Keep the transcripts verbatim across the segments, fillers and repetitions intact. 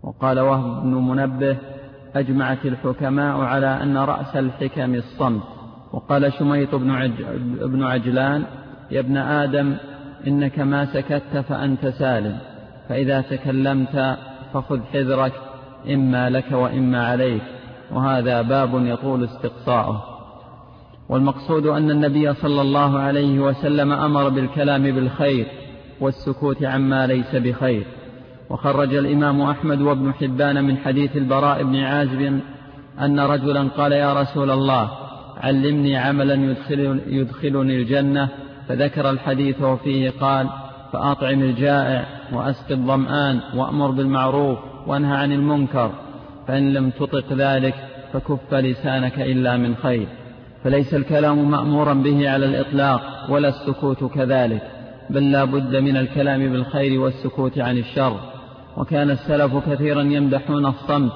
وقال وهب بن منبه أجمعت الحكماء على أن رأس الحكم الصمت. وقال شميط بن, عج... بن عجلان يا ابن آدم إنك ما سكت فأنت سالم، فإذا تكلمت فخذ حذرك إما لك وإما عليك. وهذا باب يطول استقصاؤه. والمقصود أن النبي صلى الله عليه وسلم أمر بالكلام بالخير والسكوت عما ليس بخير. وخرج الإمام أحمد وابن حبان من حديث البراء بن عازب أن رجلا قال يا رسول الله علمني عملا يدخل يدخلني الجنة، فذكر الحديث وفيه قال فأطعم الجائع وأسق الظمآن وأمر بالمعروف وانهى عن المنكر، فإن لم تطق ذلك فكف لسانك إلا من خير. فليس الكلام مأمورا به على الإطلاق ولا السكوت كذلك، بل لا بد من الكلام بالخير والسكوت عن الشر. وكان السلف كثيرا يمدحون الصمت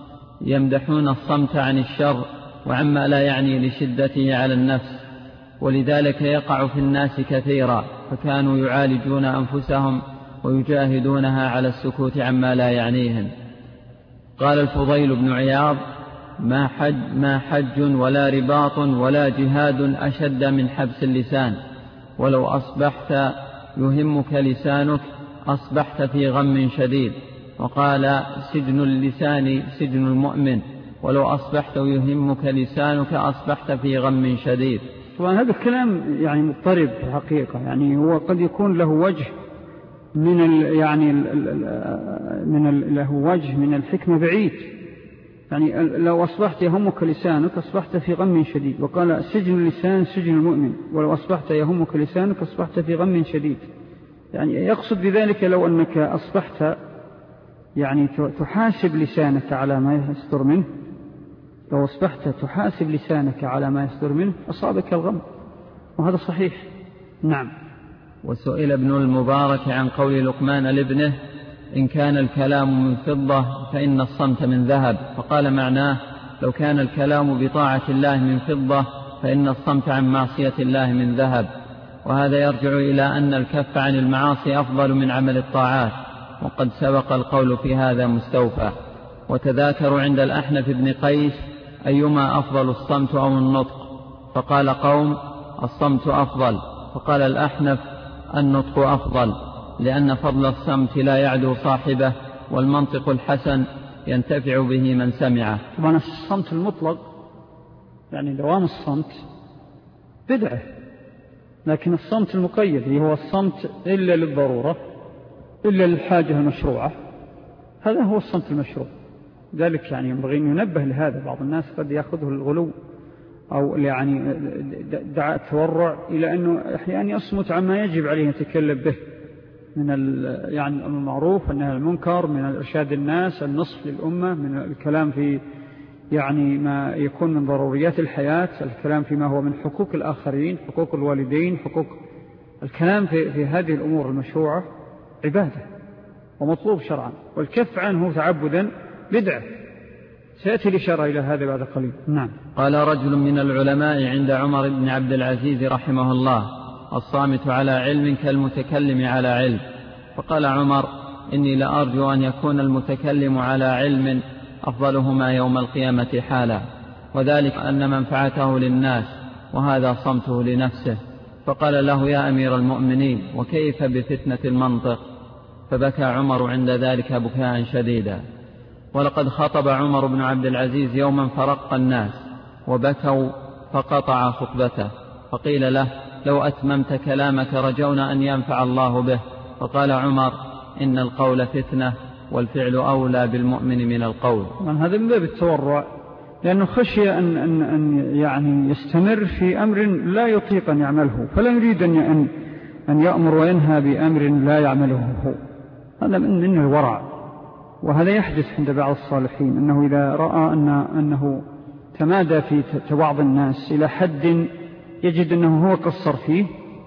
يمدحون الصمت عن الشر وعما لا يعني لشدته على النفس، ولذلك يقع في الناس كثيرا، فكانوا يعالجون أنفسهم ويجاهدونها على السكوت عما لا يعنيهم. قال الفضيل بن عياض ما حج, ما حج ولا رباط ولا جهاد أشد من حبس اللسان، ولو أصبحت يهمك لسانك أصبحت في غم شديد. وقال سجن اللسان سجن المؤمن، ولو أصبحت يهمك لسانك أصبحت في غم شديد. طبعا هذا الكلام يعني مضطرب في الحقيقة، يعني هو قد يكون له وجه من ال يعني ال من ال له وجه من الحكمة بعيد، يعني لو أصبحت يهمك لسانك أصبحت في غم شديد. وقال سجن اللسان سجن المؤمن، ولو أصبحت يهمك لسانك أصبحت في غم شديد. يعني يقصد بذلك لو أنك أصبحت يعني تحاسب لسانك على ما يستر منه، لو أصبحت تحاسب لسانك على ما يستر منه أصابك الغم، وهذا صحيح. نعم. وسئل ابن المبارك عن قول لقمان لابنه إن كان الكلام من فضة فإن الصمت من ذهب، فقال معناه لو كان الكلام بطاعة الله من فضة فإن الصمت عن معصية الله من ذهب. وهذا يرجع إلى أن الكف عن المعاصي أفضل من عمل الطاعات، وقد سبق القول في هذا مستوفى. وتذاكروا عند الأحنف بن قيس أيما أفضل الصمت أو النطق، فقال قوم الصمت أفضل، فقال الأحنف النطق أفضل، لأن فضل الصمت لا يعدو صاحبه، والمنطق الحسن ينتفع به من سمعه. طبعا الصمت المطلق يعني دوام الصمت بدعة، لكن الصمت المقيد هو الصمت إلا للضرورة إلا للحاجة المشروعة، هذا هو الصمت المشروع. ذلك يعني ينبغي أن ينبه لهذا. بعض الناس قد يأخذه الغلو أو يعني دعاء التورع إلى أنه أحيانا يصمت عما يجب عليه أن يتكلم به من يعني المعروف والنهي عن المنكر، من الإرشاد الناس، النصح للأمة، من الكلام في يعني ما يكون من ضروريات الحياة، الكلام فيما هو من حقوق الآخرين، حقوق الوالدين، حقوق الكلام في, في هذه الأمور المشروعة عبادة ومطلوب شرعا، والكف عنه تعبدا بدعة. سيأتي الإشارة إلى هذا بعد قليل. نعم. قال رجل من العلماء عند عمر بن عبد العزيز رحمه الله الصامت على علم كالمتكلم على علم، فقال عمر إني لأرجو أن يكون المتكلم على علم أفضلهما يوم القيامة حالا، وذلك أن منفعته للناس وهذا صمته لنفسه. فقال له يا أمير المؤمنين وكيف بفتنة المنطق؟ فبكى عمر عند ذلك بكاء شديدا. ولقد خطب عمر بن عبد العزيز يوما فرق الناس وبكوا فقطع خطبته، فقيل له لو أتممت كلامك رجونا أن ينفع الله به. فقال عمر إن القول فتنة والفعل أولى بالمؤمن من القول. هذا من باب التورع، لأنه خشي أن, أن, أن يعني يستمر في أمر لا يطيق أن يعمله، فلا يريد أن, أن يأمر وينهى بأمر لا يعمله هو. هذا من الورع. وهذا يحدث عند بعض الصالحين أنه إذا رأى أن أنه تمادى في توعظ الناس إلى حد يجد أنه هو قصر فيه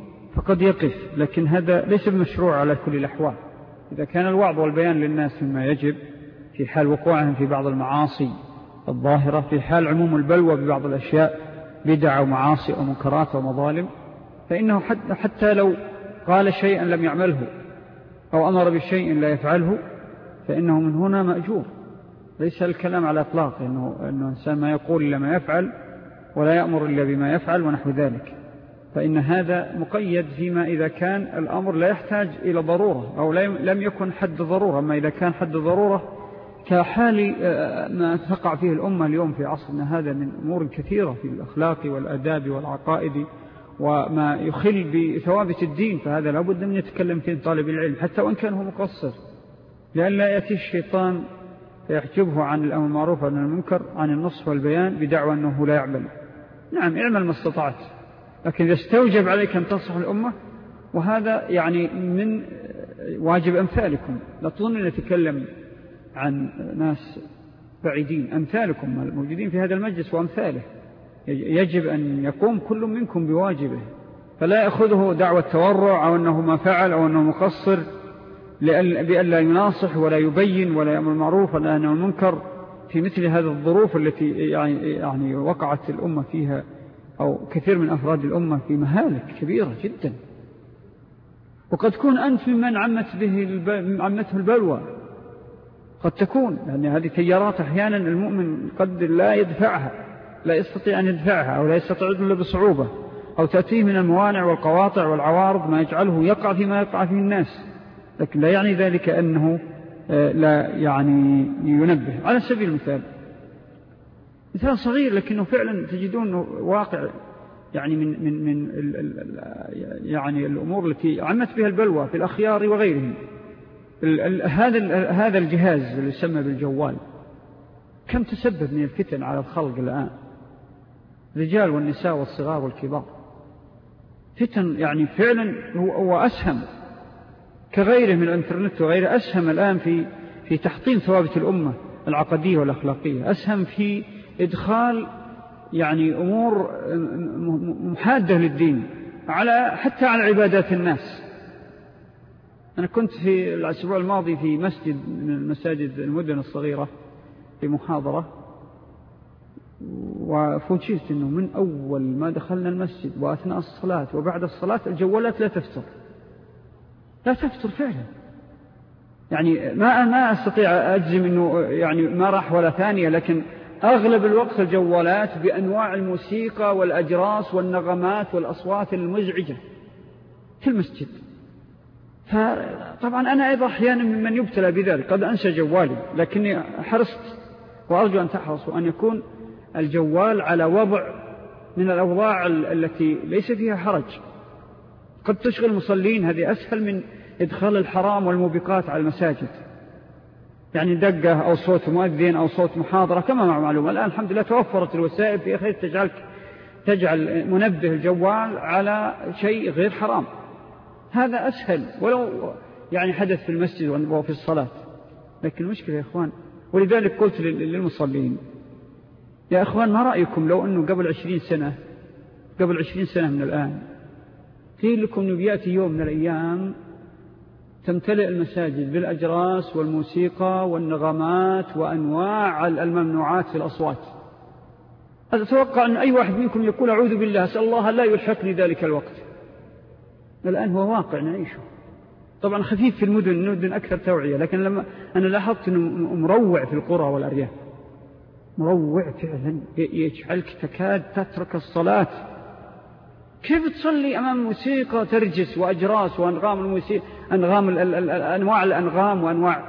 فقد يقف، لكن هذا ليس بمشروع على كل الأحوال. إذا كان الوعظ والبيان للناس مما يجب في حال وقوعهم في بعض المعاصي الظاهرة، في حال عموم البلوى ببعض الأشياء بدع ومعاصي أو منكرات ومظالم، فإنه حتى لو قال شيئا لم يعمله أو أمر بشيء لا يفعله فإنه من هنا مأجور. ليس الكلام على إطلاق إنه, إنه إنسان ما يقول إلا ما يفعل ولا يأمر إلا بما يفعل ونحو ذلك، فإن هذا مقيد فيما إذا كان الأمر لا يحتاج إلى ضرورة أو لم يكن حد ضرورة. أما إذا كان حد ضرورة كحال ما تقع فيه الأمة اليوم في عصرنا هذا من أمور كثيرة في الأخلاق والأداب والعقائد وما يخل بثوابت الدين، فهذا لابد من يتكلم فيه طالب العلم حتى وإن كان هو مقصر، لأن لا يأتي الشيطان فيحجبه عن الأمر المعروف وعن المنكر عن النصح والبيان بدعوى أنه لا يعمل. نعم اعمل ما استطعت، لكن إذا استوجب عليك أن تصح الأمة، وهذا يعني من واجب أمثالكم. لا تظن أن نتكلم عن ناس بعيدين، أمثالكم الموجودين في هذا المجلس وأمثاله يجب أن يقوم كل منكم بواجبه، فلا يأخذه دعوة تورع أو أنه ما فعل أو أنه مقصر بأن لا يناصح ولا يبين ولا يأمر المعروف ولا ينهى عن المنكر في مثل هذه الظروف التي يعني, يعني وقعت الأمة فيها أو كثير من أفراد الأمة في مهالك كبيرة جدا. وقد تكون أنت ممن عمت به عمته البلوى، قد تكون يعني هذه تيارات أحيانا المؤمن قد لا يدفعها، لا يستطيع أن يدفعها أو لا يستطيع إلا بصعوبة، أو تأتيه من الموانع والقواطع والعوارض ما يجعله يقع فيما يقع فيه الناس، لكن لا يعني ذلك أنه لا يعني ينبه. على سبيل المثال مثال صغير لكنه فعلا تجدون واقع يعني من من من ال ال يعني الأمور التي عمت بها البلوى في الأخيار وغيرهم. هذا هذا الجهاز اللي يسمى بالجوال كم تسبب من الفتن على الخلق الآن، الرجال والنساء والصغار والكبار، فتن يعني فعلا هو, هو أسهم كغيره من الانترنت وغيره، أسهم الآن في في تحطيم ثوابت الأمة العقدية والأخلاقية، أسهم في إدخال يعني أمور محادة للدين على حتى على عبادات الناس. أنا كنت في الأسبوع الماضي في مسجد من المساجد المدن الصغيرة في محاضرة، وفوجئت أنه من أول ما دخلنا المسجد وأثناء الصلاة وبعد الصلاة الجوالات لا تفتر لا تفتر فعلا. يعني ما ما أستطيع أجزم أنه يعني ما راح ولا ثانية، لكن أغلب الوقت الجوالات بأنواع الموسيقى والأجراس والنغمات والأصوات المزعجة في المسجد. فطبعا أنا أيضا أحيانا ممن يبتلى بذلك، قد أنسى جوالي، لكني حرصت وأرجو أن تحرصوا أن يكون الجوال على وضع من الأوضاع التي ليس فيها حرج. قد تشغل المصلين، هذه أسهل من إدخال الحرام والموبقات على المساجد، يعني دقة أو صوت مؤذن أو صوت محاضرة كما مع معلومة. الآن الحمد لله توفرت الوسائل في أخير تجعلك تجعل منبه الجوال على شيء غير حرام، هذا أسهل ولو يعني حدث في المسجد وفي الصلاة. لكن المشكلة يا إخوان، ولذلك قلت للمصلين يا إخوان ما رأيكم لو أنه قبل عشرين سنة قبل عشرين سنة من الآن قيل لكم أنه بيأتي يوم من الأيام تمتلئ المساجد بالأجراس والموسيقى والنغمات وأنواع الممنوعات في الأصوات، أتوقع أن أي واحد منكم يقول أعوذ بالله أسأل الله لا يلحقني ذلك الوقت. الآن هو واقع نعيشه، طبعا خفيف في المدن، المدن أكثر توعية، لكن لما أنا لاحظت أنه مروع في القرى والأرياف، مروع فعلا يجعلك تكاد تترك الصلاة. كيف تصلي أمام موسيقى ترجس وأجراس وأنغام الموسيقى، أنغام أنواع الأنغام وأنواع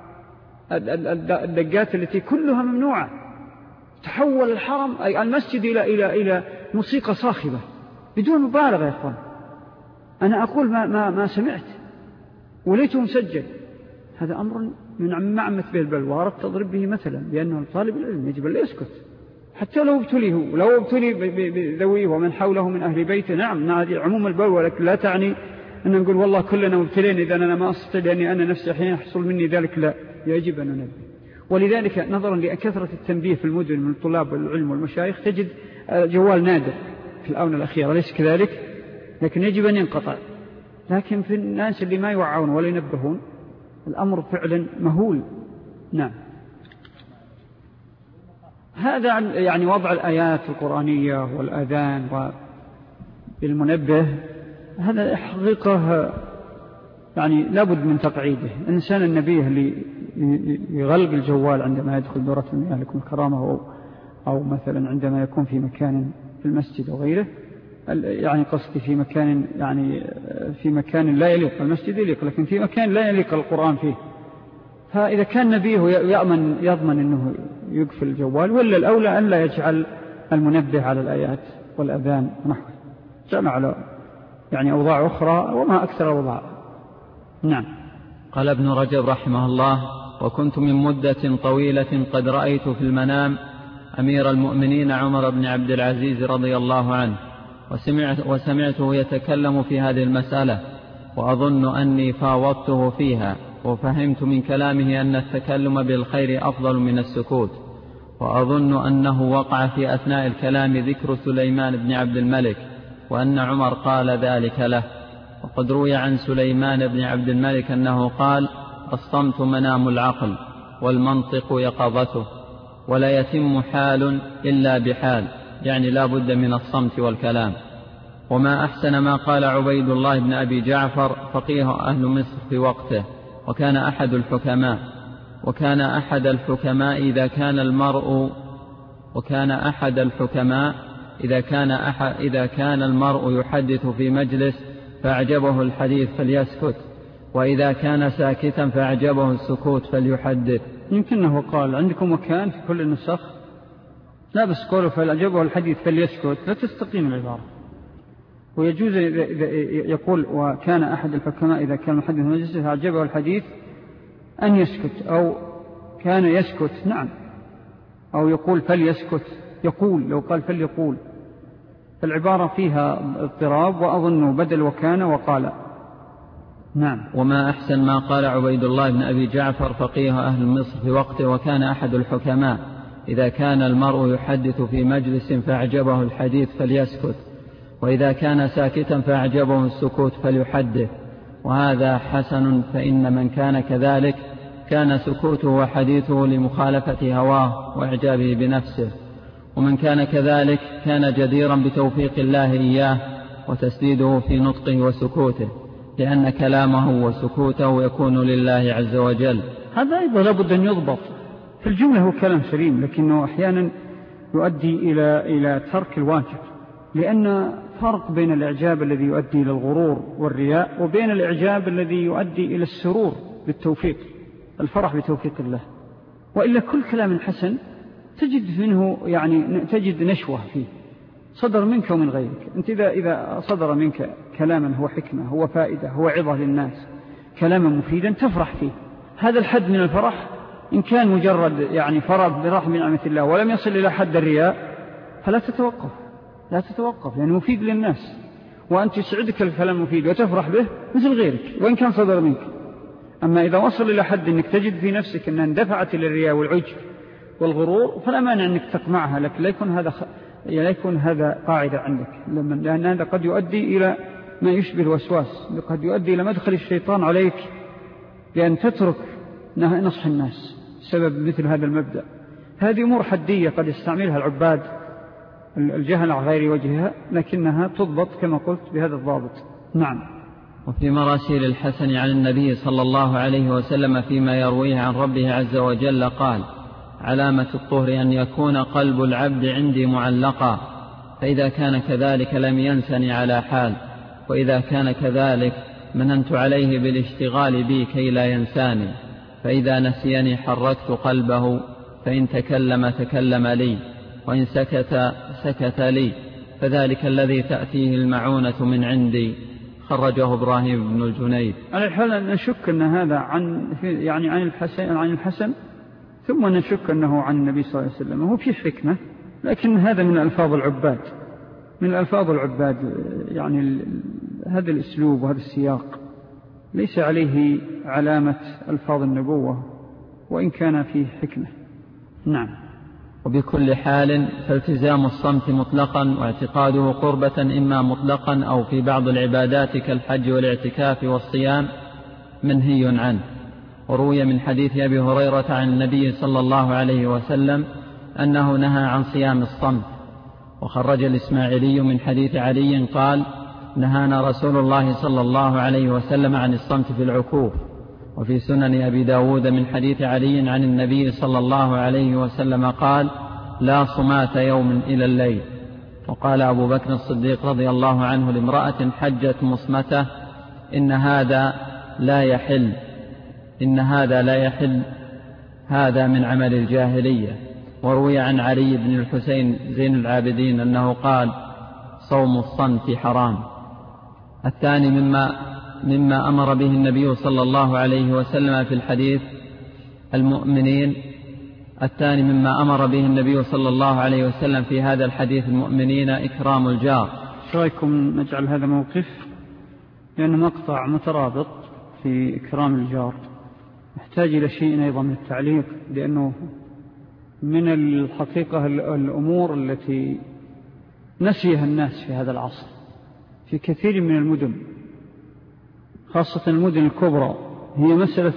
الدقات التي كلها ممنوعة. تحول الحرم أي المسجد إلى إلى إلى موسيقى صاخبة بدون مبالغة يا أخوان. أنا أقول ما ما ما سمعت وليته مسجل. هذا أمر من معمة به البلوى، تضرب به مثلا بأنه طالب العلم يجب أن لا يسكت حتى لو ابتليه ولو ابتلي بذويه ومن حوله من أهل بيته. نعم نادي عموم البلوى، لكن لا تعني أن نقول والله كلنا مبتلين إذا أنا ما أستطيع لأني أنا نفسي حين يحصل مني ذلك، لا، يجب أن ننبه. ولذلك نظرا لكثرة التنبيه في المدن من طلاب العلم والمشايخ تجد جوال نادر في الآونة الأخيرة، ليس كذلك؟ لكن يجب أن ينقطع. لكن في الناس اللي ما يوعون ولا ينبهون الأمر فعلا مهول. نعم، هذا يعني وضع الآيات القرآنية والأذان بالمنبه، هذا حقيقة يعني لابد من تقعيده. الإنسان النبيه اللي يغلق الجوال عندما يدخل دورة المياه لكم الكرامة، أو, أو مثلا عندما يكون في مكان في المسجد وغيره، يعني قصدي في مكان يعني في مكان لا يليق، المسجد يليق لكن في مكان لا يليق القرآن فيه، فإذا كان نبيه يأمن يضمن أنه يقفل الجوال، ولا الأولى أن لا يجعل المنبه على الآيات والأذان ونحوه، جمع على يعني أوضاع أخرى وما أكثر أوضاع. نعم. قال ابن رجب رحمه الله: وكنت من مدة طويلة قد رأيت في المنام أمير المؤمنين عمر بن عبد العزيز رضي الله عنه، وسمعت وسمعته يتكلم في هذه المسألة، وأظن أني فاوضته فيها، وفهمت من كلامه أن التكلم بالخير أفضل من السكوت، وأظن أنه وقع في أثناء الكلام ذكر سليمان بن عبد الملك، وأن عمر قال ذلك له. وقد روي عن سليمان بن عبد الملك أنه قال: الصمت منام العقل، والمنطق يقظته، ولا يتم حال إلا بحال، يعني لا بد من الصمت والكلام. وما أحسن ما قال عبيد الله بن أبي جعفر فقيه أهل مصر في وقته، وكان أحد الحكماء وكان أحد الحكماء إذا كان المرء وكان أحد الحكماء إذا كان أحد إذا كان المرء يحدث في مجلس فأعجبه الحديث فليسكت، وإذا كان ساكتا فأعجبه السكوت فليحدث. يمكنه قال عندكم مكان في كل النسخ لا بس قوله فأعجبه الحديث فليسكت، لا تستقيم العبارة. ويجوز إذا يقول وكان أحد الحكماء إذا كان محدث مجلس فأعجبه الحديث أن يسكت، أو كان يسكت، نعم، أو يقول فليسكت، يقول لو قال فليقول، فالعبارة فيها اضطراب، وأظن بدل وكان وقال. نعم. وما أحسن ما قال عبيد الله بن أبي جعفر فقيه أهل مصر في وقته، وكان أحد الحكماء إذا كان المرء يحدث في مجلس فأعجبه الحديث فليسكت، وإذا كان ساكتا فأعجبه السكوت فليحدث، وهذا حسن، فإن من كان كذلك كان سكوته وحديثه لمخالفة هواه وإعجابه بنفسه، ومن كان كذلك كان جديرا بتوفيق الله إياه وتسديده في نطقه وسكوته، لأن كلامه وسكوته يكون لله عز وجل. هذا أيضا لابد أن يضبط. في الجملة هو كلام سليم، لكنه أحيانا يؤدي إلى إلى ترك الواجب، لأن فرق بين الإعجاب الذي يؤدي إلى الغرور والرياء وبين الإعجاب الذي يؤدي إلى السرور بالتوفيق، الفرح بتوفيق الله. وإلا كل كلام حسن تجد منه يعني تجد نشوة فيه، صدر منك ومن غيرك. أنت إذا, إذا صدر منك كلاما هو حكمة، هو فائدة، هو عظة للناس، كلاما مفيدا تفرح فيه. هذا الحد من الفرح إن كان مجرد يعني فرح برحم من نعمة الله ولم يصل إلى حد الرياء فلا تتوقف، لا تتوقف، لأنه مفيد للناس، وأنت يسعدك الكلام مفيد وتفرح به مثل غيرك وإن كان صدر منك. أما إذا وصل إلى حد أنك تجد في نفسك أنها اندفعت إلى الرياء والعجب والغرور فلا مانع أنك تقمعها، لكن لا يكون هذا خ... لا يكون هذا قاعدة عندك، لأن هذا قد يؤدي إلى ما يشبه الوسواس، قد يؤدي إلى مدخل الشيطان عليك لأن تترك نصح الناس سبب مثل هذا المبدأ. هذه أمور حدية قد يستعملها العباد الجهل على غير وجهها، لكنها تضبط كما قلت بهذا الضابط. نعم. وفي مراسيل الحسن عن النبي صلى الله عليه وسلم فيما يرويه عن ربه عز وجل قال: علامة الطهر أن يكون قلب العبد عندي معلقا، فإذا كان كذلك لم ينسني على حال، وإذا كان كذلك مننت عليه بالاشتغال بي كي لا ينساني، فإذا نسيني حركت قلبه، فإن تكلم تكلم لي، وإن سكت سكت لي، فذلك الذي تأتيه المعونة من عندي. خرجه إبراهيم بن الجنيد. على الحال نشك أن هذا عن يعني عن الحسن عن الحسن ثم نشك أنه عن النبي صلى الله عليه وسلم. هو في حكمة، لكن هذا من ألفاظ العباد من ألفاظ العباد يعني هذا الأسلوب وهذا السياق ليس عليه علامة ألفاظ النبوة، وإن كان فيه حكمة. نعم. وبكل حال فالتزام الصمت مطلقا واعتقاده قربة إما مطلقا أو في بعض العبادات كالحج والاعتكاف والصيام منهي عنه. وروي من حديث أبي هريرة عن النبي صلى الله عليه وسلم أنه نهى عن صيام الصمت. وخرج الإسماعيلي من حديث علي قال: نهانا رسول الله صلى الله عليه وسلم عن الصمت في العكوف. وفي سنن أبي داود من حديث علي عن النبي صلى الله عليه وسلم قال: لا صمات يوم إلى الليل. وقال أبو بكر الصديق رضي الله عنه لامرأة حجت مصمته: إن هذا لا يحل إن هذا لا يحل هذا من عمل الجاهلية. وروي عن علي بن الحسين زين العابدين أنه قال: صوم الصمت حرام. الثاني مما, مما أمر به النبي صلى الله عليه وسلم في الحديث المؤمنين الثاني مما أمر به النبي صلى الله عليه وسلم في هذا الحديث المؤمنين إكرام الجار. رأيكم نجعل هذا موقف، لأنه مقطع مترابط في إكرام الجار، يحتاج إلى شيء أيضا من التعليق، لأنه من الحقيقة الأمور التي نسيها الناس في هذا العصر في كثير من المدن، خاصة المدن الكبرى، هي مسألة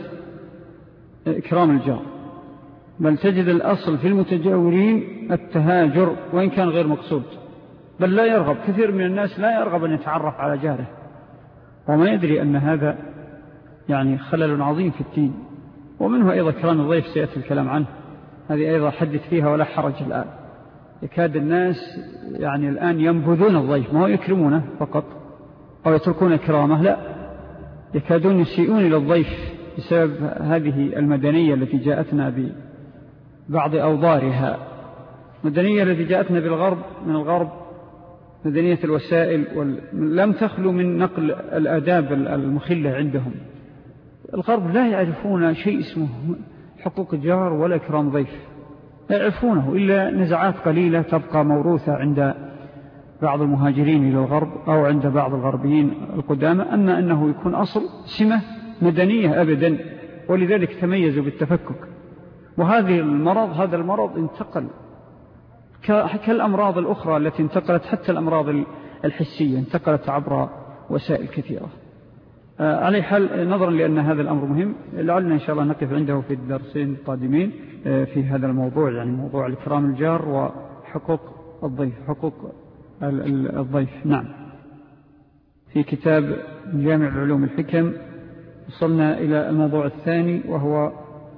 إكرام الجار. بل تجد الأصل في المتجاورين التهاجر وإن كان غير مقصود، بل لا يرغب كثير من الناس لا يرغب أن يتعرف على جاره، وما يدري أن هذا يعني خلل عظيم في الدين. ومنه أيضا كرام الضيف سيأتي الكلام عنه، هذه أيضا حدث فيها ولا حرج الآن. يكاد الناس يعني الآن ينبذون الضيف، ما هو يكرمونه فقط أو يتركون إكرامه، لا، يكادون يسيئون إلى الضيف بسبب هذه المدنية التي جاءتنا ببعض أوضارها، المدنية التي جاءتنا بالغرب من الغرب، مدنية الوسائل، لم تخلو من نقل الآداب المخلة عندهم. الغرب لا يعرفون شيء اسمه حقوق الجار ولا إكرام ضيف، لا يعرفونه إلا نزعات قليلة تبقى موروثة عند بعض المهاجرين إلى الغرب أو عند بعض الغربيين القدامى، أما أنه يكون أصل سمة مدنية أبدا، ولذلك تميزوا بالتفكك. وهذه المرض هذا المرض انتقل كالأمراض الأخرى التي انتقلت، حتى الأمراض الحسية انتقلت عبر وسائل كثيرة. على حال نظرا لأن هذا الأمر مهم، لعلنا إن شاء الله نقف عنده في الدرسين القادمين في هذا الموضوع، يعني موضوع الإكرام الجار وحقوق الضيف، حقوق الضيف. نعم. في كتاب جامع العلوم الحكم وصلنا إلى الموضوع الثاني وهو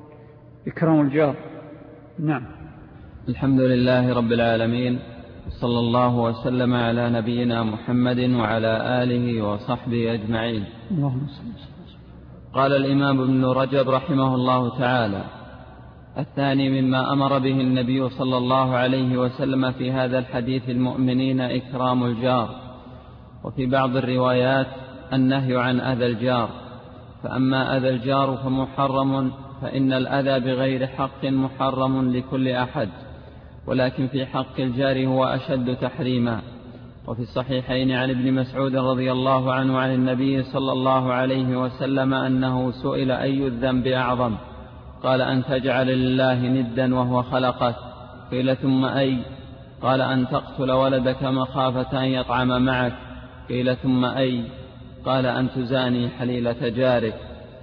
إكرام الجار. نعم. الحمد لله رب العالمين، صلى الله وسلم على نبينا محمد وعلى آله وصحبه أجمعين. اللهم صل وسلم. قال الإمام ابن رجب رحمه الله تعالى: الثاني مما أمر به النبي صلى الله عليه وسلم في هذا الحديث المؤمنين إكرام الجار. وفي بعض الروايات النهي عن أذى الجار. فأما أذى الجار فمحرم، فإن الأذى بغير حق محرم لكل أحد، ولكن في حق الجار هو أشد تحريما. وفي الصحيحين عن ابن مسعود رضي الله عنه عن النبي صلى الله عليه وسلم أنه سئل: أي الذنب أعظم؟ قال: أن تجعل لله ندا وهو خلقك. قيل: ثم أي؟ قال: أن تقتل ولدك مخافة أن يطعم معك. قيل: ثم أي؟ قال: أن تزاني حليلة جارك.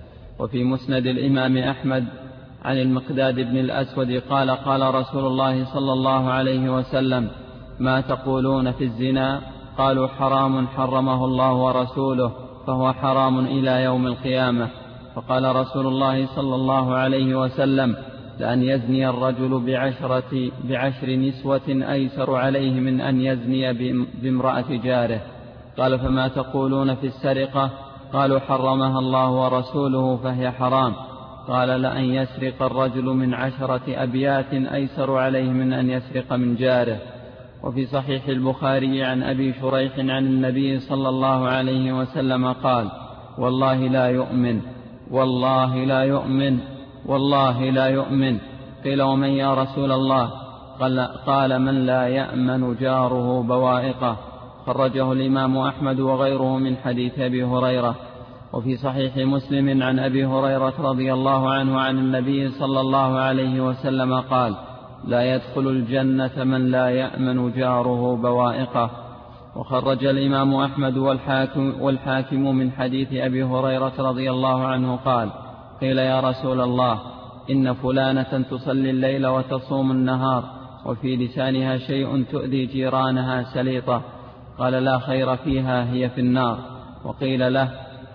وفي مسند الإمام أحمد عن المقداد بن الأسود قال: قال رسول الله صلى الله عليه وسلم: ما تقولون في الزنا؟ قالوا: حرام حرمه الله ورسوله، فهو حرام إلى يوم القيامة. فقال رسول الله صلى الله عليه وسلم: لأن يزني الرجل بعشرة بعشر نسوة أيسر عليه من أن يزني بامرأة جاره. قال: فما تقولون في السرقة؟ قالوا: حرمها الله ورسوله فهي حرام. قال: لأن يسرق الرجل من عشرة أبيات أيسر عليه من أن يسرق من جاره. وفي صحيح البخاري عن أبي شريح عن النبي صلى الله عليه وسلم قال: والله لا يؤمن والله لا يؤمن والله لا يؤمن. قيل: ومن يا رسول الله؟ قال, قال من لا يأمن جاره بوائقه. خرجه الإمام أحمد وغيره من حديث أبي هريرة. وفي صحيح مسلم عن أبي هريرة رضي الله عنه عن النبي صلى الله عليه وسلم قال: لا يدخل الجنة من لا يأمن جاره بوائقه. وخرج الإمام أحمد والحاكم, والحاكم من حديث أبي هريرة رضي الله عنه قال: قيل: يا رسول الله، إن فلانة تصلي الليل وتصوم النهار، وفي لسانها شيء تؤذي جيرانها سليطة. قال: لا خير فيها، هي في النار. وقيل له: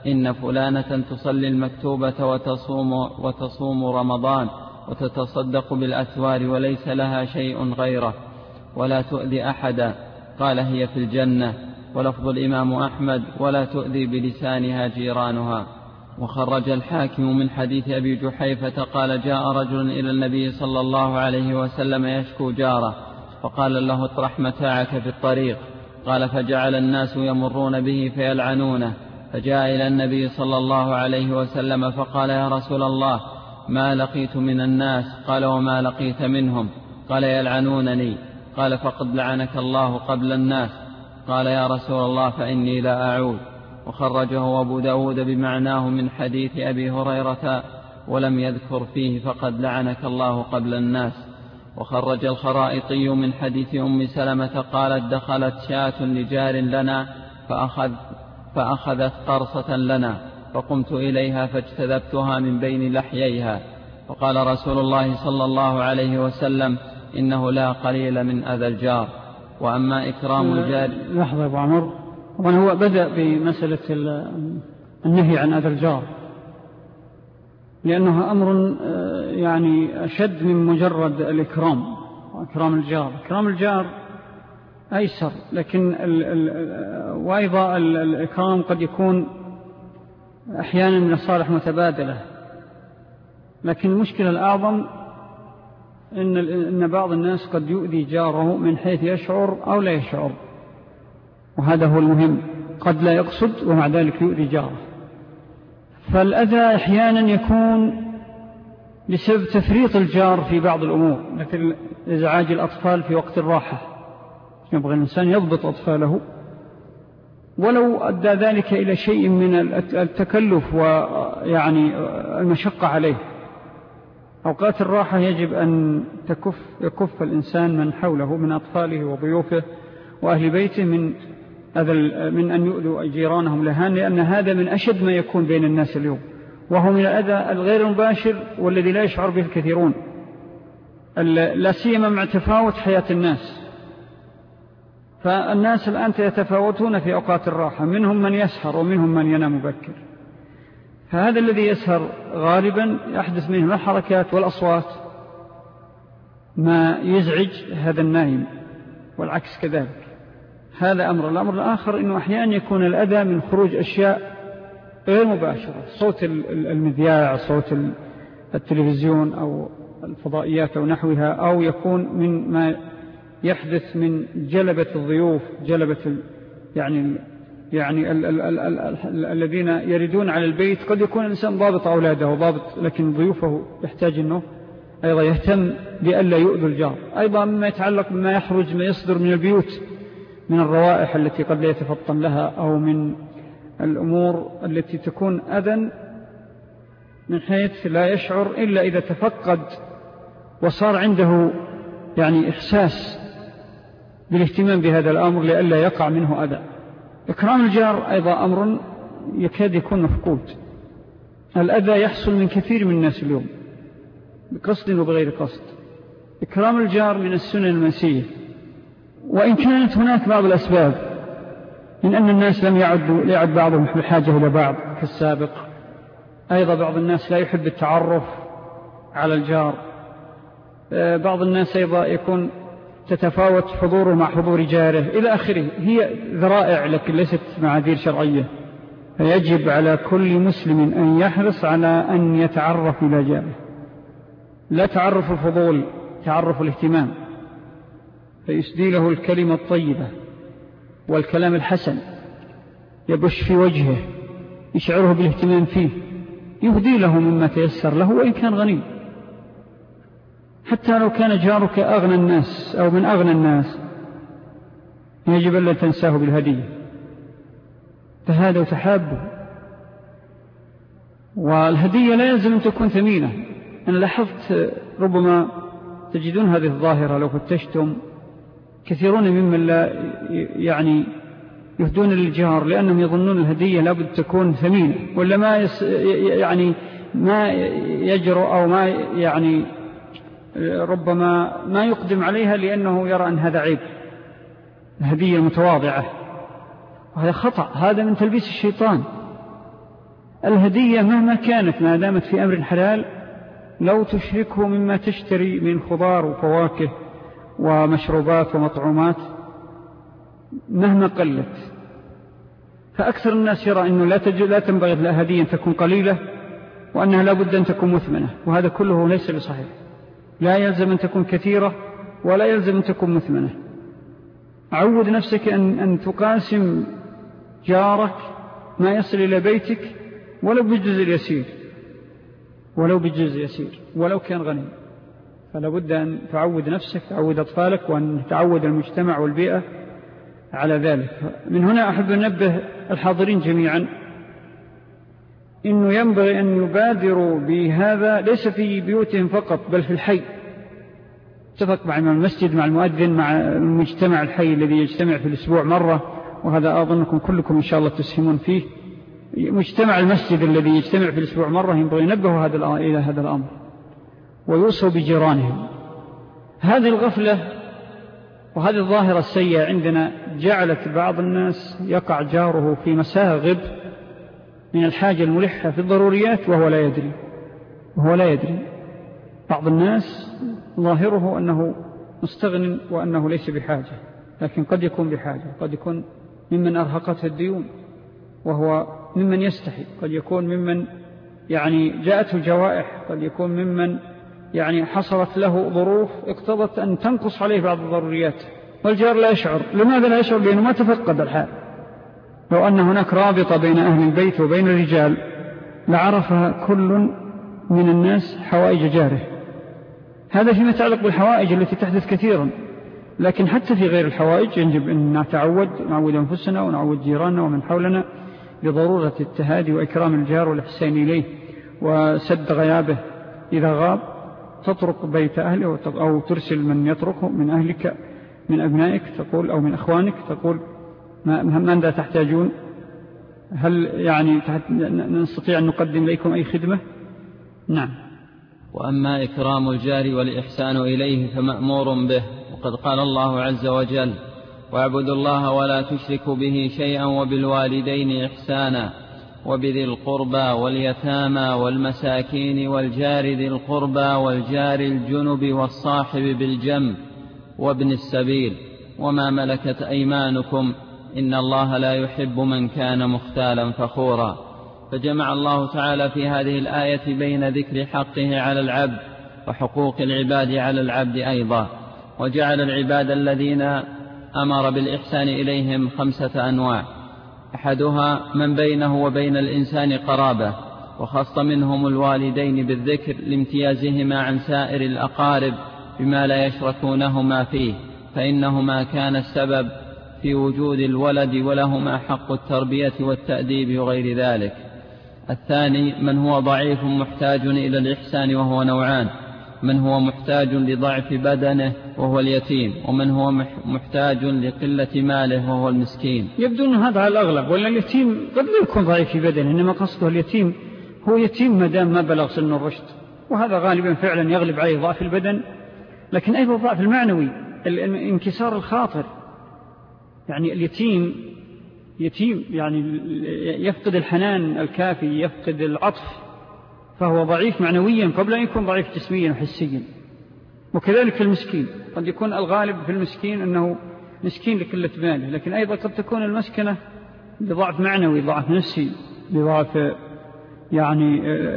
إن فلانة تصلي المكتوبة وتصوم, وتصوم رمضان وتتصدق بالأثوار وليس لها شيء غيره ولا تؤذي أحدا، قال هي في الجنة. ولفظ الإمام أحمد ولا تؤذي بلسانها جيرانها. وخرج الحاكم من حديث أبي جحيفة قال جاء رجل إلى النبي صلى الله عليه وسلم يشكو جاره، فقال له اطرح متاعك في الطريق، قال فجعل الناس يمرون به فيلعنونه، فجاء إلى النبي صلى الله عليه وسلم فقال يا رسول الله ما لقيت من الناس؟ قال وما لقيت منهم؟ قال يلعنونني. قال فقد لعنك الله قبل الناس. قال يا رسول الله فإني لا أعود. وخرجه أبو داود بمعناه من حديث أبي هريرة ولم يذكر فيه فقد لعنك الله قبل الناس. وخرج الخرائطي من حديث أم سلمة قالت دخلت شاة لجار لنا فأخذ فأخذت قرصة لنا فقمت إليها فاجتذبتها من بين لحييها، وقال رسول الله صلى الله عليه وسلم إنه لا قليل من أذى الجار. وأما إكرام الجار. لحظة أبو عمر، طبعا هو بدأ بمسألة النهي عن أذى الجار لأنه أمر يعني أشد من مجرد الإكرام وإكرام الجار. إكرام الجار أيسر، لكن ال ال وأيضا الإكرام قد يكون أحيانا من الصالح متبادلة، لكن المشكلة الأعظم إن, إن بعض الناس قد يؤذي جاره من حيث يشعر أو لا يشعر، وهذا هو المهم، قد لا يقصد ومع ذلك يؤذي جاره. فالأذى أحيانا يكون بسبب تفريط الجار في بعض الأمور، مثل إزعاج الأطفال في وقت الراحة، يبغى الإنسان يضبط أطفاله ولو أدى ذلك إلى شيء من التكلف ويعني المشقة عليه. أوقات الراحة يجب أن تكف يكف الإنسان من حوله من أطفاله وضيوفه وأهل بيته من من أن يؤذوا جيرانهم لهان، لأن هذا من أشد ما يكون بين الناس اليوم، وهو من الأذى الغير المباشر والذي لا يشعر به الكثيرون، لا سيما مع تفاوت حياة الناس. فالناس الآن يتفاوتون في أوقات الراحة، منهم من يسهر ومنهم من ينام مبكر. فهذا الذي يسهر غالبا يحدث منه الحركات والأصوات ما يزعج هذا النائم، والعكس كذلك. هذا أمر. الأمر الآخر إنه أحيانا يكون الأذى من خروج أشياء غير مباشرة، صوت المذياع، صوت التلفزيون أو الفضائيات أو نحوها، أو يكون من ما يحدث من جلبة الضيوف، جلبة يعني يعني ال ال ال ال ال الذين يردون على البيت. قد يكون الإنسان ضابط أولاده وضابط، لكن ضيوفه يحتاج أنه أيضا يهتم بألا يؤذوا الجار. أيضا مما يتعلق بما يخرج ما يصدر من البيوت من الروائح التي قد لا يتفطن لها، أو من الأمور التي تكون أذى من حيث لا يشعر إلا إذا تفقد وصار عنده يعني إحساس بالاهتمام بهذا الأمر لئلا يقع منه أذى. إكرام الجار أيضا أمر يكاد يكون مفقود. الأذى يحصل من كثير من الناس اليوم بقصد وبغير قصد. إكرام الجار من السنن المنسية، وإن كانت هناك بعض الأسباب من أن الناس لم يعدوا يعد بعضهم بحاجة إلى بعض كالسابق. أيضا بعض الناس لا يحب التعرف على الجار. بعض الناس أيضا يكون تتفاوت حضوره مع حضور جاره إلى آخره. هي ذرائع لكن ليست معاذير شرعية. فيجب على كل مسلم أن يحرص على أن يتعرف إلى جاره، لا تعرف الفضول، تعرف الاهتمام، فيسدي له الكلمة الطيبة والكلام الحسن، يبش في وجهه، يشعره بالاهتمام فيه، يهدي له مما تيسر له وإن كان غني. حتى لو كان جارك أغنى الناس أو من أغنى الناس يجب أن لا تنساه بالهدية، فهذا تحابه. والهدية لا يلزم أن تكون ثمينة. أنا لاحظت ربما تجدون هذه الظاهرة لو فتشتم، كثيرون ممن لا يعني يهدون للجار لأنهم يظنون الهدية لابد تكون ثمينة، ولا ما يس يعني ما يجرؤ أو ما يعني ربما ما يقدم عليها لأنه يرى أن هذا عيب، الهدية المتواضعة. وهذا خطأ، هذا من تلبيس الشيطان. الهدية مهما كانت ما دامت في أمر حلال، لو تشركه مما تشتري من خضار وفواكه ومشروبات ومطعومات مهما قلت، فأكثر الناس يرى أنه لا, لا تنبغي الهدية أن تكون قليلة، وأنها لا بد أن تكون مثمنة، وهذا كله ليس بصحيح. لا يلزم أن تكون كثيرة ولا يلزم أن تكون مثمنة. عود نفسك أن, أن تقاسم جارك ما يصل إلى بيتك ولو بالجزء اليسير، ولو بالجزء اليسير ولو كان غني. فلا بد أن تعود نفسك، تعود أطفالك، وأن تعود المجتمع والبيئة على ذلك. من هنا أحب أن أنبه الحاضرين جميعا إنه ينبغي أن يبادروا بهذا ليس في بيوتهم فقط بل في الحي. اتفق مع المسجد، مع المؤذن، مع المجتمع الحي الذي يجتمع في الأسبوع مرة، وهذا أظنكم كلكم إن شاء الله تسهمون فيه. مجتمع المسجد الذي يجتمع في الأسبوع مرة ينبغي ينبهوا هذا إلى هذا الأمر ويوصوا بجيرانهم. هذه الغفلة وهذه الظاهرة السيئة عندنا جعلت بعض الناس يقع جاره في مساغب من الحاجة الملحة في الضروريات وهو لا يدري وهو لا يدري بعض الناس ظاهره أنه مستغن وأنه ليس بحاجة، لكن قد يكون بحاجة، قد يكون ممن أرهقته الديون وهو ممن يستحي، قد يكون ممن يعني جاءته جوائح، قد يكون ممن يعني حصلت له ظروف اقتضت أن تنقص عليه بعض الضروريات، والجار لا يشعر. لماذا لا يشعر؟ لأنه ما تفقد الحال. لو أن هناك رابطة بين أهل البيت وبين الرجال لعرفها كل من الناس حوائج جاره. هذا فيما يتعلق بالحوائج التي تحدث كثيرا، لكن حتى في غير الحوائج يجب أن نتعود نعود أنفسنا ونعود جيراننا ومن حولنا بضرورة التهادي وإكرام الجار والإحسان إليه وسد غيابه. إذا غاب تترك بيت أهله أو ترسل من يتركه من أهلك من أبنائك تقول أو من أخوانك تقول ماذا تحتاجون؟ هل يعني نستطيع أن نقدم لكم أي خدمة؟ نعم. وأما إكرام الجار والإحسان إليه فمأمور به، وقد قال الله عز وجل: واعبدوا الله ولا تشركوا به شيئا وبالوالدين إحسانا وبذي القربى واليتامى والمساكين والجار ذي القربى والجار الجنب والصاحب بالجنب وابن السبيل وما ملكت أيمانكم إن الله لا يحب من كان مختالا فخورا. فجمع الله تعالى في هذه الآية بين ذكر حقه على العبد وحقوق العباد على العبد أيضا، وجعل العباد الذين أمر بالإحسان إليهم خمسة أنواع: أحدها من بينه وبين الإنسان قرابة، وخص منهم الوالدين بالذكر لامتيازهما عن سائر الأقارب بما لا يشركونهما فيه، فإنهما كان السبب في وجود الولد ولهما حق التربية والتأديب وغير ذلك. الثاني من هو ضعيف محتاج إلى الإحسان، وهو نوعان: من هو محتاج لضعف بدنه وهو اليتيم، ومن هو محتاج لقلة ماله وهو المسكين. يبدو أن هذا على الأغلب، ولا اليتيم قد لا يكون ضعيف في بدنه، إنما قصده اليتيم هو يتيم ما دام ما بلغ سن الرشد، وهذا غالبا فعلا يغلب عليه ضعف البدن، لكن أيضا ضعف المعنوي، انكسار الخاطر. يعني اليتيم يتيم يعني يفقد الحنان الكافي، يفقد العطف، فهو ضعيف معنويا قبل أن يكون ضعيف جسميا وحسيا. وكذلك في المسكين، قد يكون الغالب في المسكين أنه مسكين لقلة ماله، لكن أيضا قد تكون المسكنة لضعف معنوي، ضعف نفسي، لضعف يعني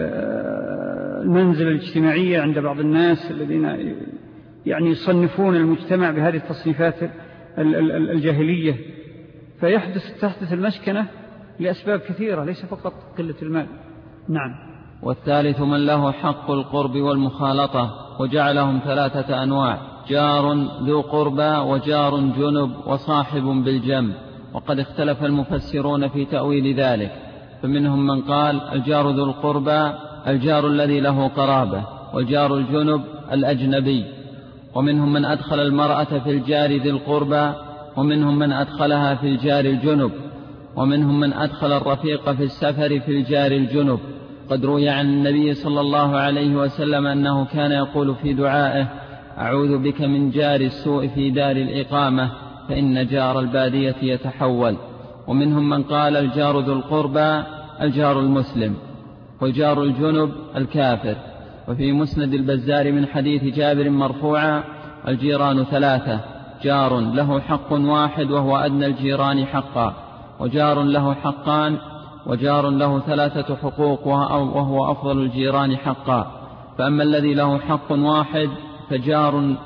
المنزل الاجتماعية عند بعض الناس الذين يعني يصنفون المجتمع بهذه التصنيفات الجاهلية، فيحدث تحدث المسكنة لأسباب كثيرة ليس فقط قلة المال. نعم. والثالث من له حق القرب والمخالطة، وجعلهم ثلاثة أنواع: جار ذو قربى وجار جنب وصاحب بالجنب. وقد اختلف المفسرون في تأويل ذلك، فمنهم من قال الجار ذو القربى الجار الذي له قرابة، والجار الجنب الأجنبي. ومنهم من أدخل المرأة في الجار ذي القربى، ومنهم من أدخلها في الجار الجنب، ومنهم من أدخل الرفيق في السفر في الجار الجنب. قد روي عن النبي صلى الله عليه وسلم أنه كان يقول في دعائه: أعوذ بك من جار السوء في دار الإقامة فإن جار البادية يتحول. ومنهم من قال الجار ذو القربى الجار المسلم، وجار الجنب الكافر. وفي مسند البزار من حديث جابر مرفوعا: الجيران ثلاثة: جار له حق واحد وهو أدنى الجيران حقا، وجار له حقان، وجار له ثلاثة حقوق وهو أفضل الجيران حقا. فأما الذي له حق واحد فجار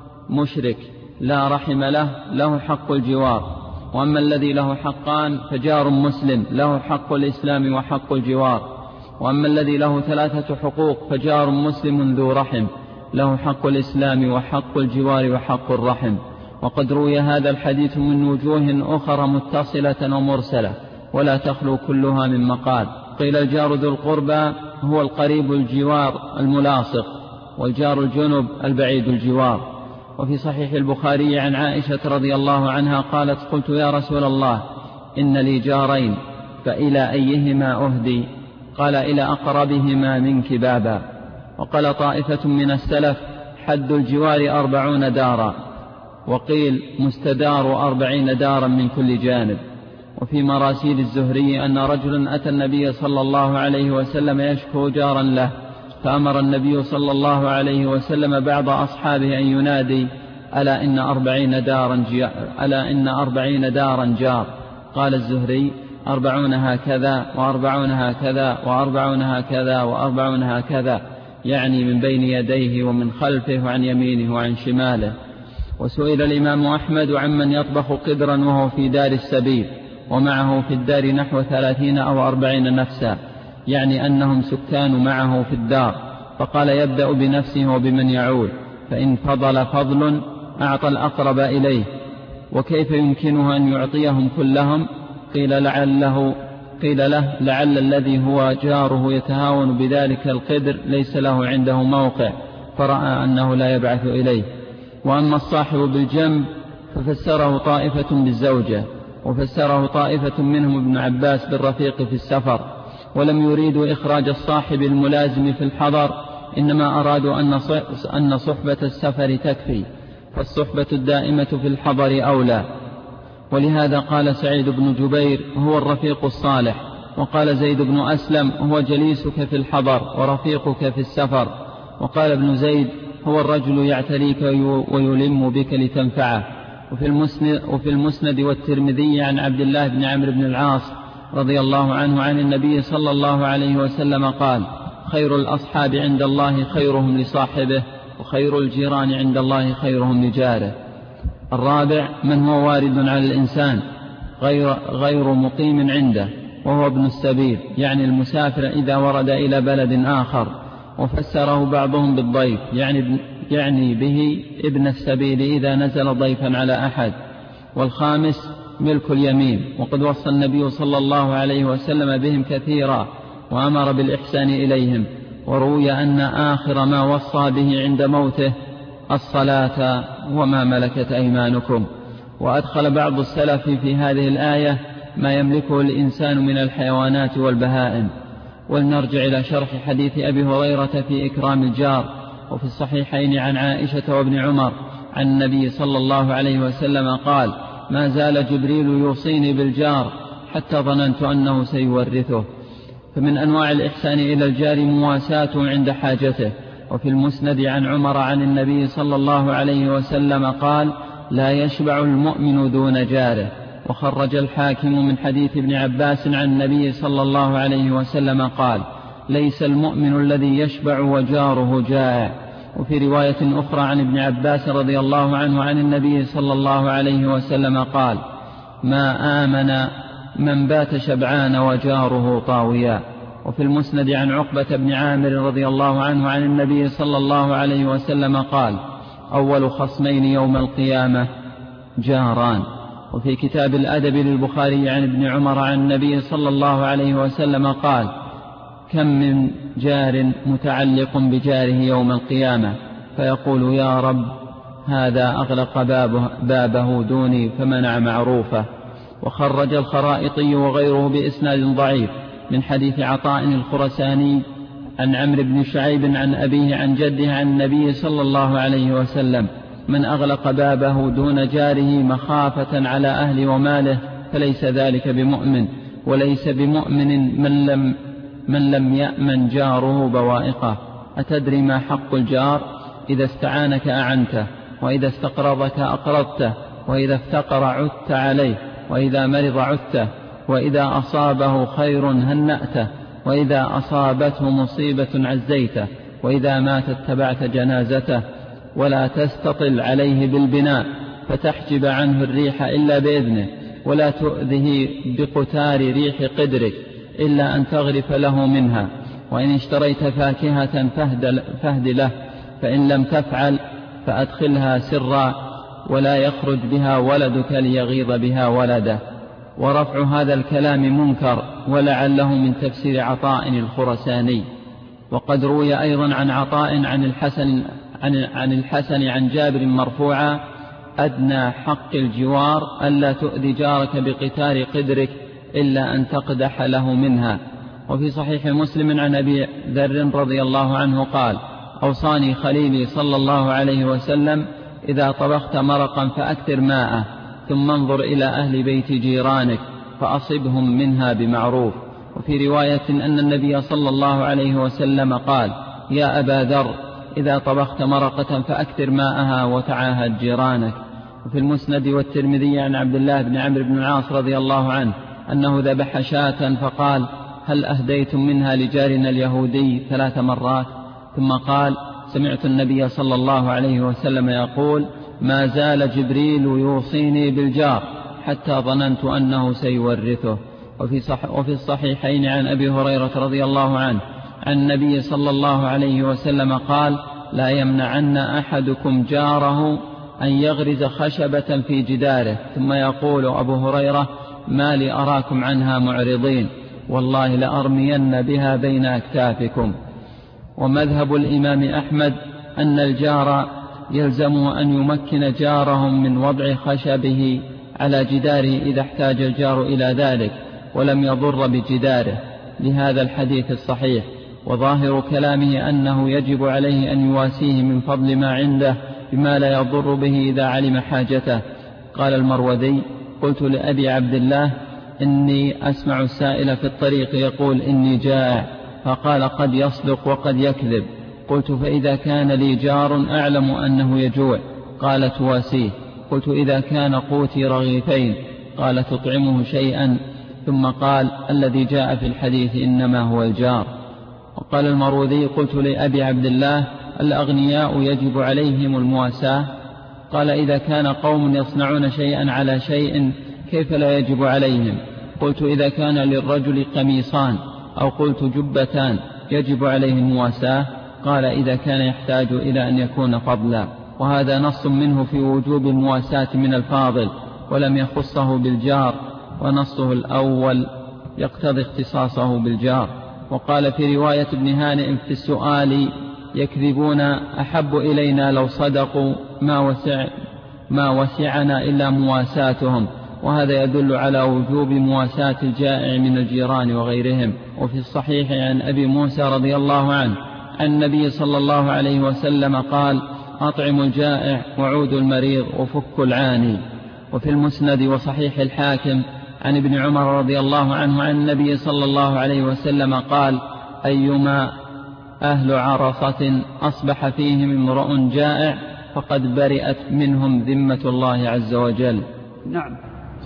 مشرك لا رحم له، له حق الجوار. وأما الذي له حقان فجار مسلم له حق الإسلام وحق الجوار. وأما الذي له ثلاثة حقوق فجار مسلم ذو رحم له حق الإسلام وحق الجوار وحق الرحم. وقد روي هذا الحديث من وجوه أخرى متصلة ومرسلة ولا تخلو كلها من مقال. قيل: الجار ذو القربى هو القريب الجوار الملاصق، والجار الجنب البعيد الجوار. وفي صحيح البخاري عن عائشة رضي الله عنها قالت: قلت يا رسول الله إن لي جارين فإلى أيهما أهدي؟ قال: إلى أقربهما منك بابا. وقال طائفة من السلف: حد الجوار أربعون دارا، وقيل مستدار أربعين دارا من كل جانب. وفي مراسيل الزهري أن رجلا أتى النبي صلى الله عليه وسلم يشكو جارا له، فأمر النبي صلى الله عليه وسلم بعض أصحابه أن ينادي: ألا إن أربعين دارا, ألا إن أربعين دارا جار. قال الزهري: أربعون هكذا وأربعون هكذا وأربعون هكذا وأربعون هكذا، يعني من بين يديه ومن خلفه وعن يمينه وعن شماله. وسئل الإمام أحمد عمن يطبخ قدرا وهو في دار السبيل ومعه في الدار نحو ثلاثين أو أربعين نفسا، يعني أنهم سكان معه في الدار، فقال: يبدأ بنفسه وبمن يعول، فإن فضل فضل أعطى الأقرب إليه. وكيف يمكنه أن يعطيهم كلهم؟ قيل لعله قيل له: لعل الذي هو جاره يتهاون بذلك القدر ليس له عنده موقع، فرأى أنه لا يبعث إليه. وأما الصاحب بالجنب ففسره طائفة بالزوجة، وفسره طائفة منهم ابن عباس بالرفيق في السفر، ولم يريدوا إخراج الصاحب الملازم في الحضر، إنما أرادوا أن صحبة السفر تكفي، فالصحبة الدائمة في الحضر أولى. ولهذا قال سعيد بن جبير: هو الرفيق الصالح. وقال زيد بن أسلم: هو جليسك في الحضر ورفيقك في السفر. وقال ابن زيد: هو الرجل يعتريك ويلم بك لتنفعه. وفي المسند, وفي المسند والترمذي عن عبد الله بن عمرو بن العاص رضي الله عنه عن النبي صلى الله عليه وسلم قال: خير الأصحاب عند الله خيرهم لصاحبه، وخير الجيران عند الله خيرهم لجاره. الرابع: من هو وارد على الإنسان غير, غير مقيم عنده، وهو ابن السبيل، يعني المسافر إذا ورد إلى بلد آخر. وفسره بعضهم بالضيف، يعني, يعني به ابن السبيل إذا نزل ضيفا على أحد. والخامس: ملك اليمين، وقد وصى النبي صلى الله عليه وسلم بهم كثيرا وأمر بالإحسان إليهم. وروي أن آخر ما وصى به عند موته: الصلاة وما ملكت أيمانكم. وأدخل بعض السلف في هذه الآية ما يملكه الإنسان من الحيوانات والبهائم. ولنرجع إلى شرح حديث أبي هريرة في إكرام الجار. وفي الصحيحين عن عائشة وابن عمر عن النبي صلى الله عليه وسلم قال: ما زال جبريل يوصيني بالجار حتى ظننت أنه سيورثه. فمن أنواع الإحسان إلى الجار مواساته عند حاجته. وفي المسند عن عمر عن النبي صلى الله عليه وسلم قال: لا يشبع المؤمن دون جاره. وخرج الحاكم من حديث ابن عباس عن النبي صلى الله عليه وسلم قال: ليس المؤمن الذي يشبع وجاره جائع. وفي رواية أخرى عن ابن عباس رضي الله عنه عن النبي صلى الله عليه وسلم قال: ما آمن من بات شبعان وجاره طاويا. وفي المسند عن عقبة بن عامر رضي الله عنه عن النبي صلى الله عليه وسلم قال: أول خصمين يوم القيامة جاران. وفي كتاب الأدب للبخاري عن ابن عمر عن النبي صلى الله عليه وسلم قال: كم من جار متعلق بجاره يوم القيامة فيقول: يا رب هذا أغلق بابه, بابه دوني فمنع معروفه. وخرج الخرائطي وغيره بإسناد ضعيف من حديث عطاء الخرساني عن عمرو بن شعيب عن أبيه عن جده عن النبي صلى الله عليه وسلم: من أغلق بابه دون جاره مخافة على أهل وماله فليس ذلك بمؤمن. وليس بمؤمن من لم, من لم يأمن جاره بوائقه. أتدري ما حق الجار؟ إذا استعانك أعنته، وإذا استقرضك أقرضته، وإذا افتقر عدت عليه، وإذا مرض عدته، وإذا أصابه خير هنأته، وإذا أصابته مصيبة عزيته، وإذا مات اتبعت جنازته. ولا تستطل عليه بالبناء فتحجب عنه الريح إلا بإذنه، ولا تؤذه بقتار ريح قدرك إلا أن تغرف له منها. وإن اشتريت فاكهة فاهد له، فإن لم تفعل فأدخلها سرا، ولا يخرج بها ولدك ليغيظ بها ولده. ورفع هذا الكلام منكر، ولعله من تفسير عطاء الخرساني. وقد روي أيضا عن عطاء عن الحسن عن, عن الحسن عن جابر مرفوعا: أدنى حق الجوار ألا تؤذي جارك بقتار قدرك إلا أن تقدح له منها. وفي صحيح مسلم عن أبي ذر رضي الله عنه قال: أوصاني خليلي صلى الله عليه وسلم: إذا طبخت مرقا فأكثر ماءه، ثم انظر إلى أهل بيت جيرانك فأصبهم منها بمعروف. وفي رواية أن النبي صلى الله عليه وسلم قال: يا أبا ذر، إذا طبخت مرقة فأكثر ماءها وتعاهد جيرانك. وفي المسند والترمذي عن عبد الله بن عمرو بن العاص رضي الله عنه أنه ذبح شاة فقال: هل أهديتم منها لجارنا اليهودي ثلاث مرات؟ ثم قال: سمعت النبي صلى الله عليه وسلم يقول: ما زال جبريل يوصيني بالجار حتى ظننت أنه سيورثه. وفي, صح وفي الصحيحين عن أبي هريرة رضي الله عنه عن النبي صلى الله عليه وسلم قال: لا يمنعن أحدكم جاره أن يغرز خشبة في جداره. ثم يقول أبو هريرة: ما لي أراكم عنها معرضين، والله لأرمين بها بين أكتافكم. ومذهب الإمام أحمد أن الجار يلزم أن يمكن جارهم من وضع خشبه على جداره إذا احتاج الجار إلى ذلك ولم يضر بجداره، لهذا الحديث الصحيح. وظاهر كلامه أنه يجب عليه أن يواسيه من فضل ما عنده بما لا يضر به إذا علم حاجته. قال المروذي: قلت لأبي عبد الله: إني أسمع السائل في الطريق يقول إني جائع، فقال: قد يصدق وقد يكذب. قلت: فإذا كان لي جار أعلم أنه يجوع؟ قال: تواسيه. قلت: إذا كان قوتي رغيفين؟ قال: تطعمه شيئا. ثم قال: الذي جاء في الحديث إنما هو الجار. وقال المروذي: قلت لأبي عبد الله: الأغنياء يجب عليهم المواساة؟ قال: إذا كان قوم يصنعون شيئا على شيء كيف لا يجب عليهم؟ قلت: إذا كان للرجل قميصان أو قلت جبتان يجب عليه المواساة؟ قال: إذا كان يحتاج إلى أن يكون فضلا. وهذا نص منه في وجوب المواساة من الفاضل، ولم يخصه بالجار، ونصه الأول يقتضي اختصاصه بالجار. وقال في رواية ابن هانئ في السؤال: يكذبون أحب إلينا لو صدقوا ما, وسع ما وسعنا إلا مواساتهم. وهذا يدل على وجوب مواساة الجائع من الجيران وغيرهم. وفي الصحيح عن أبي موسى رضي الله عنه عن النبي صلى الله عليه وسلم قال: أطعموا الجائع وعودوا المريض وفكوا العاني. وفي المسند وصحيح الحاكم عن ابن عمر رضي الله عنه عن النبي صلى الله عليه وسلم قال: أيما أهل عرصة أصبح فيهم امرؤ جائع فقد برئت منهم ذمة الله عز وجل. نعم.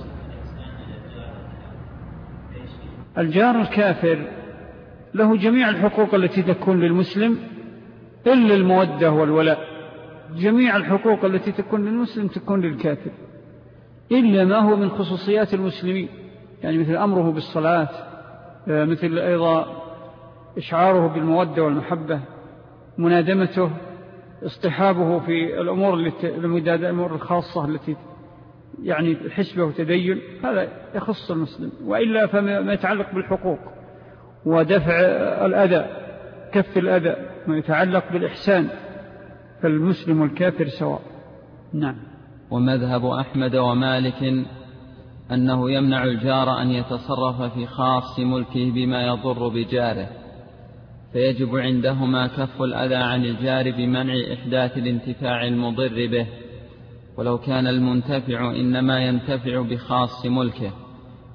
الجار الكافر له جميع الحقوق التي تكون للمسلم إلا المودة والولاء. جميع الحقوق التي تكون للمسلم تكون للكافر إلا ما هو من خصوصيات المسلمين، يعني مثل أمره بالصلاة، مثل أيضا إشعاره بالمودة والمحبة، منادمته، اصطحابه في الأمور الأمور الخاصة التي يعني حسبه وتدين، هذا يخص المسلم. وإلا فما يتعلق بالحقوق ودفع الأذى، كف الأذى، ما يتعلق بالإحسان، فالمسلم والكافر سواء. نعم. ومذهب أحمد ومالك أنه يمنع الجار أن يتصرف في خاص ملكه بما يضر بجاره، فيجب عندهما كف الأذى عن الجار بمنع إحداث الانتفاع المضر به، ولو كان المنتفع إنما ينتفع بخاص ملكه.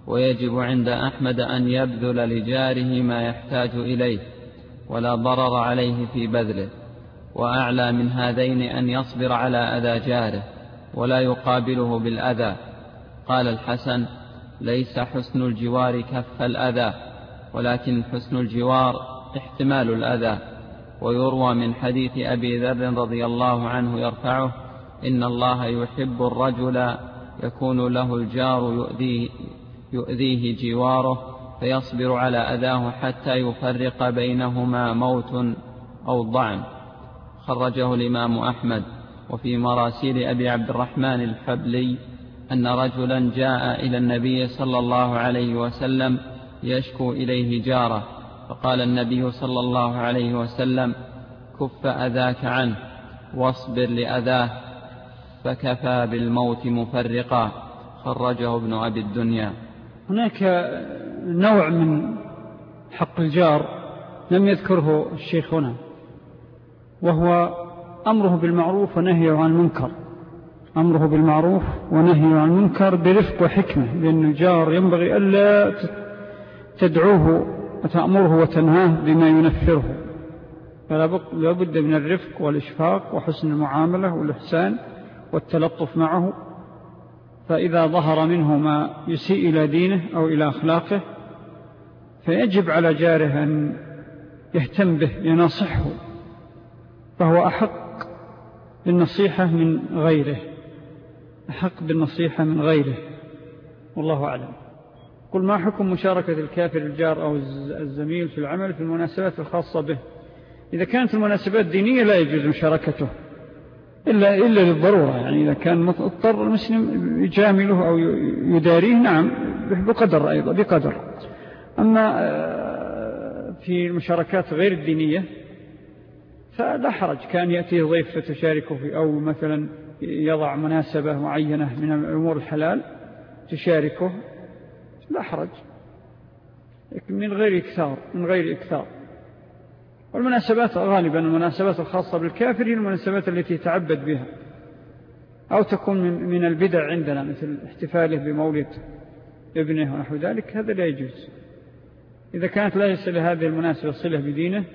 ويجب عند أحمد أن يبذل لجاره ما يحتاج إليه ولا ضرر عليه في بذله، وأعلى من هذين أن يصبر على أذى جاره ولا يقابله بالأذى. قال الحسن: ليس حسن الجوار كف الأذى، ولكن حسن الجوار احتمال الأذى. ويروى من حديث أبي ذر رضي الله عنه يرفعه: إن الله يحب الرجل يكون له الجار يؤذيه, يؤذيه جواره فيصبر على أذاه حتى يفرق بينهما موت أو ضعن. خرجه الإمام أحمد. وفي مراسيل أبي عبد الرحمن الحبلي أن رجلا جاء إلى النبي صلى الله عليه وسلم يشكو إليه جاره، فقال النبي صلى الله عليه وسلم: كف أذاك عنه واصبر لأذاه فكفى بالموت مفرقا. خرجه ابن أبي الدنيا. هناك نوع من حق الجار لم يذكره الشيخ هنا، وهو أمره بالمعروف ونهيه عن المنكر. أمره بالمعروف ونهيه عن المنكر برفق وحكمة، لأن الجار ينبغي ألا تدعوه وتأمره وتنهاه بما ينفره، فلا بد من الرفق والإشفاق وحسن المعاملة والإحسان والتلطف معه. فإذا ظهر منه ما يسيء إلى دينه أو إلى أخلاقه فيجب على جاره أن يهتم به يناصحه، فهو أحق بالنصيحة من غيره، أحق بالنصيحة من غيره. والله أعلم. قل: ما حكم مشاركة الكافر الجار أو الزميل في العمل في المناسبات الخاصة به؟ إذا كانت المناسبات دينية لا يجوز مشاركته إلا, إلا للضرورة، يعني إذا كان مضطر المسلم يجامله أو يداريه نعم بقدر، أيضا بقدر. أما في المشاركات غير الدينية فلا حرج، كان يأتيه ضيف فتشاركه فيه، أو مثلا يضع مناسبة معينة من الأمور الحلال تشاركه، لا حرج، لكن من غير إكثار من غير إكثار. والمناسبات غالبا المناسبات الخاصة بالكافر هي المناسبات التي يتعبد بها أو تكون من, من البدع عندنا، مثل احتفاله بمولد ابنه ونحو ذلك، هذا لا يجوز. إذا كانت ليس لهذه المناسبة صلة بدينه،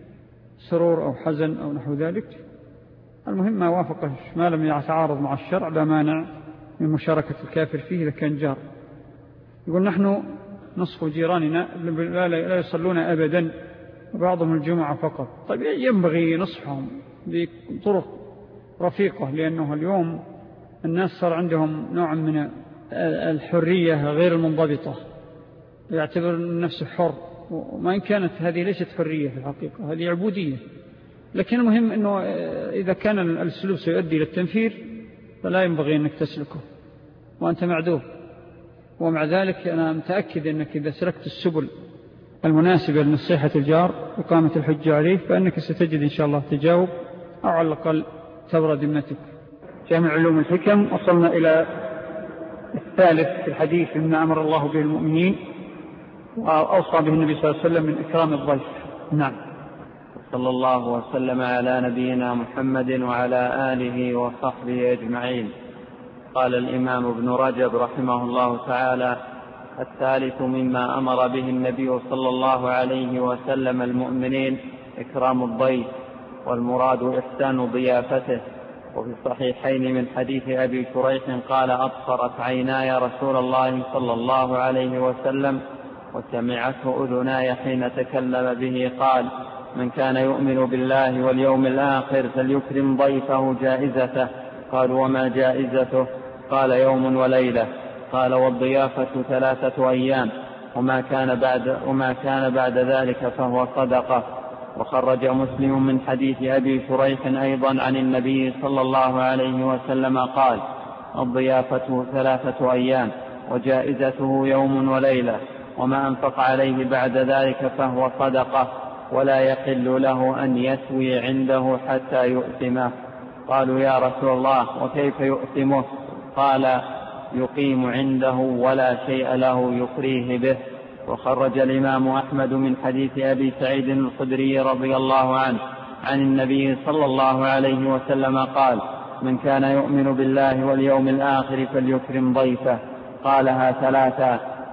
سرور أو حزن أو نحو ذلك، المهم ما وافق ما لم يتعارض مع الشرع لا مانع من مشاركة الكافر فيه إذا كان جار. يقول: نحن نصف جيراننا لا يصلون أبدا وبعضهم الجمعة فقط. طيب ينبغي نصحهم بطرق رفيقة، لأنه اليوم الناس صار عندهم نوع من الحرية غير المنضبطة، يعتبر نفسه حر، وما إن كانت هذه ليست حرية في الحقيقة، هذه عبودية. لكن المهم أنه إذا كان السلوك سيؤدي للتنفير فلا ينبغي أنك تسلكه وأنت معذور. ومع ذلك أنا متأكد أنك إذا سلكت السبل المناسبة لنصيحة الجار وقامت الحجة عليه فإنك ستجد إن شاء الله تجاوب، أو على الأقل تبرى ذمتك. جامع علوم الحكم. وصلنا إلى الثالث في الحديث مما أمر الله به المؤمنين وأوصى به النبي صلى الله عليه وسلم من إكرام الضيف. نعم. صلى الله وسلم على نبينا محمد وعلى آله وصحبه أجمعين. قال الإمام ابن رجب رحمه الله تعالى: الثالث مما أمر به النبي صلى الله عليه وسلم المؤمنين إكرام الضيف، والمراد إحسان ضيافته. وفي الصحيحين من حديث أبي شريح قال: أبصرت عيناي رسول الله صلى الله عليه وسلم وسمعته أذناي حين تكلم به قال: من كان يؤمن بالله واليوم الآخر فليكرم ضيفه جائزته. قالوا: وما جائزته؟ قال: يوم وليلة. قال: والضيافة ثلاثة أيام، وما كان بعد, وما كان بعد ذلك فهو صدقة. وخرج مسلم من حديث أبي شريح أيضا عن النبي صلى الله عليه وسلم قال: الضيافة ثلاثة أيام وجائزته يوم وليلة، وما أنفق عليه بعد ذلك فهو صدقة، ولا يحل له أن يسوي عنده حتى يؤثمه. قالوا: يا رسول الله وكيف يؤثمه؟ قال: يقيم عنده ولا شيء له يقريه به. وخرج الإمام أحمد من حديث أبي سعيد الخدري رضي الله عنه عن النبي صلى الله عليه وسلم قال: من كان يؤمن بالله واليوم الآخر فليكرم ضيفه. قالها ثلاثة: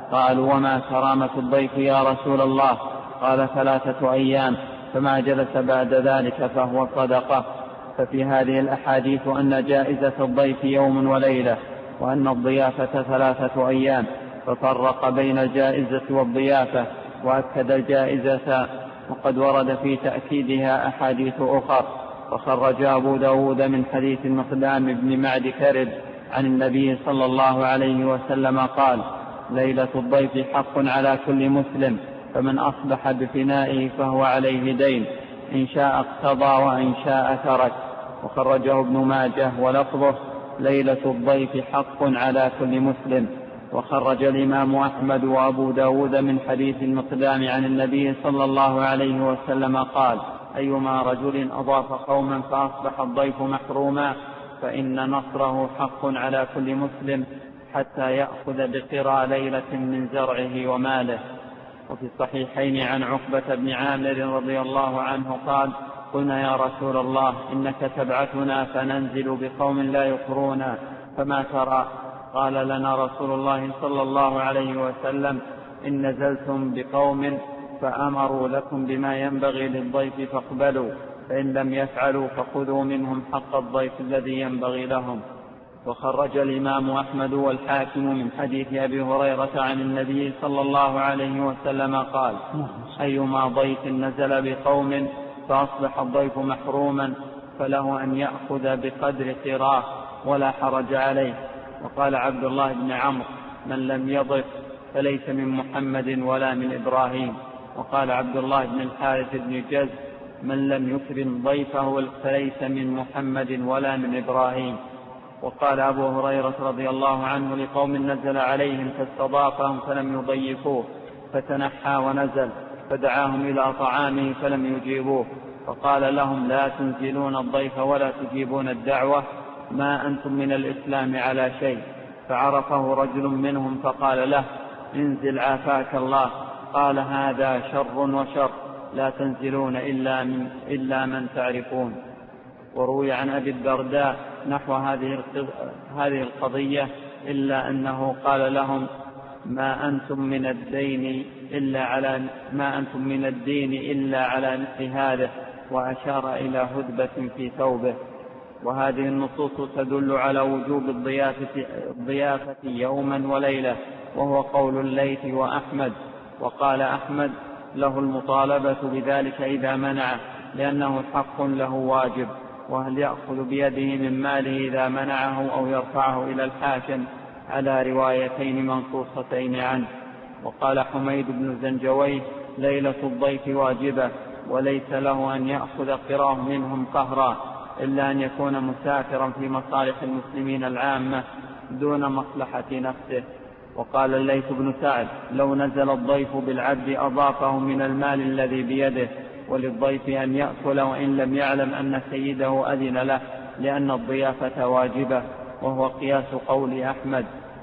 قالوا وما كرامة الضيف يا رسول الله؟ قال ثلاثة أيام، فما جلس بعد ذلك فهو صدقة. ففي هذه الأحاديث أن جائزة الضيف يوم وليلة، وأن الضيافة ثلاثة أيام، ففرق بين الجائزة والضيافة وأكد الجائزة، وقد ورد في تأكيدها أحاديث أخر. وخرج أبو داود من حديث المقدام بن معد كرب عن النبي صلى الله عليه وسلم قال: ليلة الضيف حق على كل مسلم، فمن أصبح بفنائه فهو عليه دين، إن شاء اقتضى وإن شاء ترك. وخرجه ابن ماجه ولفظه: ليلة الضيف حق على كل مسلم. وخرج الإمام أحمد وأبو داود من حديث المقدام عن النبي صلى الله عليه وسلم قال: أيما رجل أضاف قوما فأصبح الضيف محروما فإن نصره حق على كل مسلم حتى يأخذ بقرى ليلة من زرعه وماله. وفي الصحيحين عن عقبة بن عامر رضي الله عنه قال: قلنا يا رسول الله إنك تبعثنا فننزل بقوم لا يقرونا، فما ترى؟ قال لنا رسول الله صلى الله عليه وسلم: إن نزلتم بقوم فأمروا لكم بما ينبغي للضيف فاقبلوا، فإن لم يفعلوا فخذوا منهم حق الضيف الذي ينبغي لهم. وخرج الإمام أحمد والحاكم من حديث أبي هريرة عن النبي صلى الله عليه وسلم قال: أيما ضيف نزل بقوم فأصبح الضيف محروما فله أن يأخذ بقدر قراه ولا حرج عليه. وقال عبد الله بن عمرو: من لم يضف فليس من محمد ولا من إبراهيم. وقال عبد الله بن الحارث بن جز: من لم يكرم ضيفه فليس من محمد ولا من إبراهيم. وقال أبو هريرة رضي الله عنه: لقوم نزل عليهم فاستضافهم فلم يضيفوه، فتنحى ونزل فدعاهم إلى طعامه فلم يجيبوه، فقال لهم: لا تنزلون الضيف ولا تجيبون الدعوة، ما أنتم من الإسلام على شيء. فعرفه رجل منهم فقال له: انزل عافاك الله. قال: هذا شر وشر، لا تنزلون إلا من, إلا من تعرفون. وروي عن أبي الدرداء نحو هذه هذه القضية، إلا أنه قال لهم: ما أنتم من الدين إلا على ما أنتم من الدين إلا على مثل هذا، وأشار إلى هدبة في ثوبه. وهذه النصوص تدل على وجوب الضيافة, الضيافة يوما وليلة، وهو قول الليث وأحمد. وقال أحمد: له المطالبة بذلك إذا منعه، لأنه حق له واجب. وهل يأخذ بيده من ماله إذا منعه أو يرفعه إلى الحاكم، على روايتين منصوصتين عنه. وقال حميد بن زنجويه: ليلة الضيف واجبة، وليس له أن يأخذ قراه منهم قهرا، إلا أن يكون مسافرا في مصالح المسلمين العامة دون مصلحة نفسه. وقال الليث بن سعد: لو نزل الضيف بالعبد أضافه من المال الذي بيده، وللضيف أن يأكل وإن لم يعلم أن سيده أذن له، لأن الضيافة واجبة. وهو قياس قول أحمد،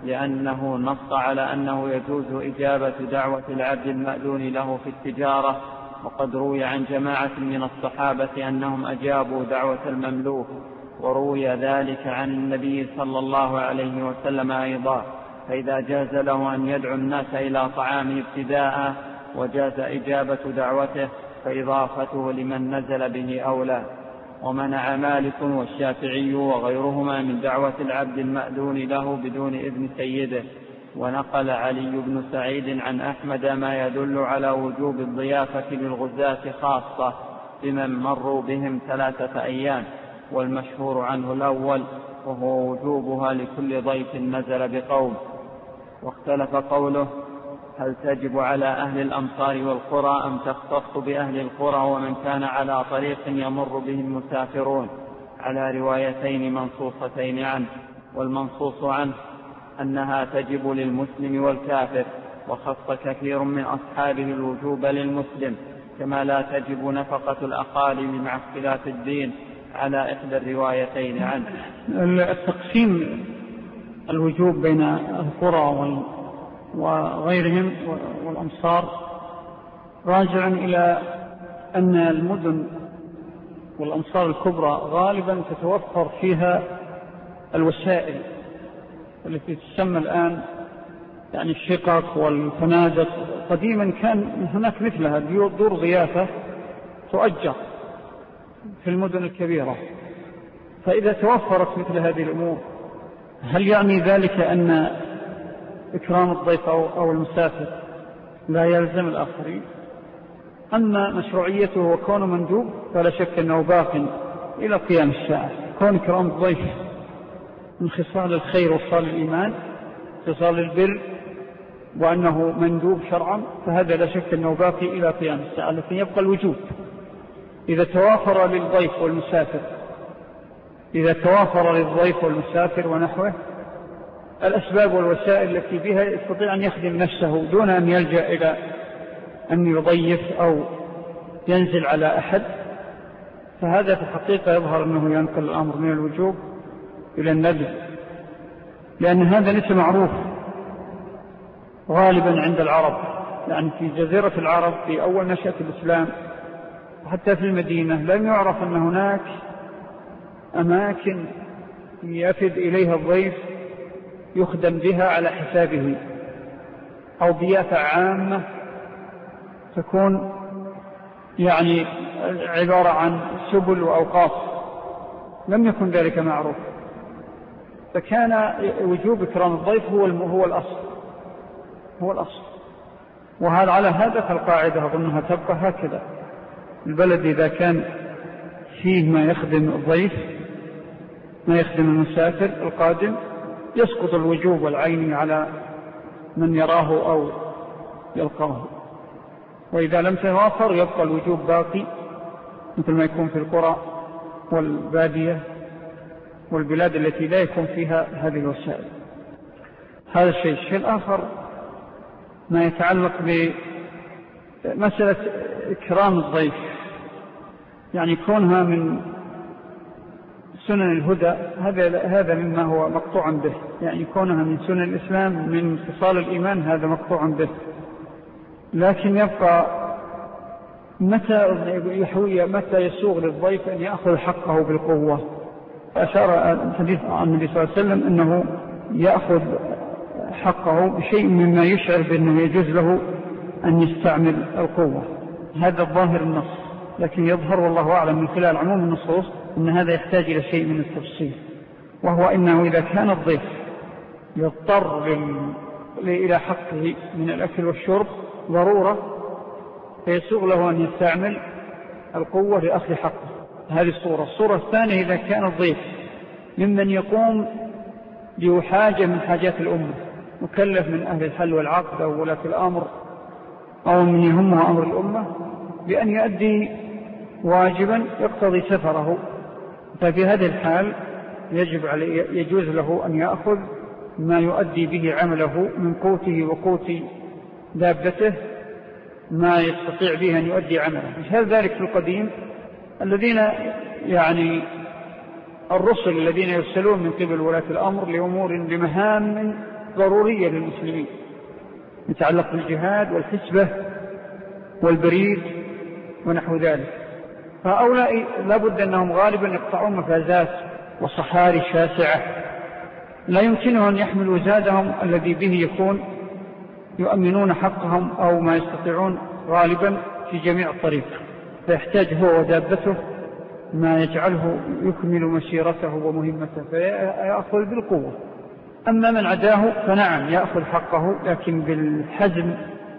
لأنه نص على أنه يجوز إجابة دعوة العبد المأذون له في التجارة. وقد روي عن جماعة من الصحابة أنهم أجابوا دعوة المملوك، وروي ذلك عن النبي صلى الله عليه وسلم أيضا. فإذا جاز له أن يدعو الناس إلى طعامه ابتداء، وجاز إجابة دعوته، فإضافته لمن نزل به أولى. ومنع مالك والشافعي وغيرهما من دعوة العبد المأذون له بدون إذن سيده. ونقل علي بن سعيد عن أحمد ما يدل على وجوب الضيافة للغزاة خاصة بمن مروا بهم ثلاثة أيام، والمشهور عنه الأول، وهو وجوبها لكل ضيف نزل بقوم. واختلف قوله: هل تجب على أهل الأمصار والقرى أم تختص بأهل القرى ومن كان على طريق يمر به المسافرون، على روايتين منصوصتين عنه. والمنصوص عنه أنها تجب للمسلم والكافر، وخص كثير من أصحابه الوجوب للمسلم، كما لا تجب نفقة الأقارب مع اختلاف الدين، على إحدى الروايتين عنه. التقسيم الوجوب بين القرى وغيرهم والأمصار راجع إلى أن المدن والأمصار الكبرى غالبا تتوفر فيها الوسائل التي تسمى الآن يعني الشقق والفنادق قديما كان هناك مثلها دور ضيافة تؤجر في المدن الكبيرة. فإذا توفرت مثل هذه الأمور هل يعني ذلك أن إكرام الضيف أو المسافر لا يلزم الآخرين؟ أما مشروعيته وكونه مندوب فلا شك أنه باق إلى قيام الساعة. كون إكرام الضيف من خصال الخير وصال الإيمان، خصال البر، وأنه مندوب شرعا، فهذا لا شك أنه باقي إلى قيام الساعة، لكن يبقى الوجوب إذا توافر للضيف والمسافر إذا توافر للضيف والمسافر ونحوه الأسباب والوسائل التي بها يستطيع أن يخدم نفسه دون أن يلجأ إلى أن يضيف أو ينزل على أحد، فهذا في الحقيقة يظهر أنه ينقل الأمر من الوجوب إلى الندب، لأن هذا ليس معروف غالبا عند العرب. يعني في جزيرة العرب في أول نشأة الإسلام وحتى في المدينة لم يعرف أن هناك أماكن يفد إليها الضيف يخدم بها على حسابه، أو ضيافة عامة تكون يعني عبارة عن سبل وأوقاف، لم يكن ذلك معروف. فكان وجوب إكرام الضيف هو هو الأصل هو الأصل وهذا على هذا فالقاعدة أظنها تبقى هكذا. البلد إذا كان فيه ما يخدم الضيف ما يخدم المسافر القادم يسقط الوجوب والعين على من يراه أو يلقاه، وإذا لم توافر يبقى الوجوب باقي مثل ما يكون في القرى والبادية والبلاد التي لا يكون فيها هذه الوسائل. هذا الشيء. الشيء الآخر ما يتعلق بمسألة إكرام الضيف، يعني كونها من سنن الهدى، هذا هذا مما هو مقطوع به، يعني كونها من سنن الإسلام من خصال الإيمان هذا مقطوع به. لكن يبقى متى يحوي متى يسوغ للضيف أن يأخذ حقه بالقوة. أشار الحديث عن النبي صلى الله عليه وسلم أنه يأخذ حقه بشيء مما يشعر بأنه يجوز له أن يستعمل القوة. هذا الظاهر النص، لكن يظهر والله أعلم من خلال عموم النصوص أن هذا يحتاج إلى شيء من التفصيل، وهو إنه إذا كان الضيف يضطر إلى حقه من الأكل والشرب ضرورة فيسوغ له أن يستعمل القوة لأخذ حقه. هذه الصورة. الصورة الثانية إذا كان الضيف ممن يقوم بحاجة من حاجات الأمة، مكلف من أهل الحل والعقد أو ولاة الأمر أو من يهمها أمر الأمة بأن يؤدي واجبا يقتضي سفره، ففي هذه الحال يجب عليه يجوز له أن يأخذ ما يؤدي به عمله من قوته وقوت دابته، ما يستطيع به أن يؤدي عمله. مثال ذلك في القديم الذين يعني الرسل الذين يرسلون من قبل ولاة الأمر لأمور لمهام ضرورية للمسلمين يتعلق بالجهاد والحسبة والبريد ونحو ذلك، فهؤلاء لابد أنهم غالبا يقطعون مفازات وصحاري شاسعة لا يمكنهم أن يحملوا زادهم الذي به يكون يؤمنون حقهم أو ما يستطيعون غالبا في جميع الطريق، فيحتاج هو ودابته ما يجعله يكمل مسيرته ومهمته فيأخذ بالقوة. أما من عداه فنعم يأخذ حقه، لكن بالحزم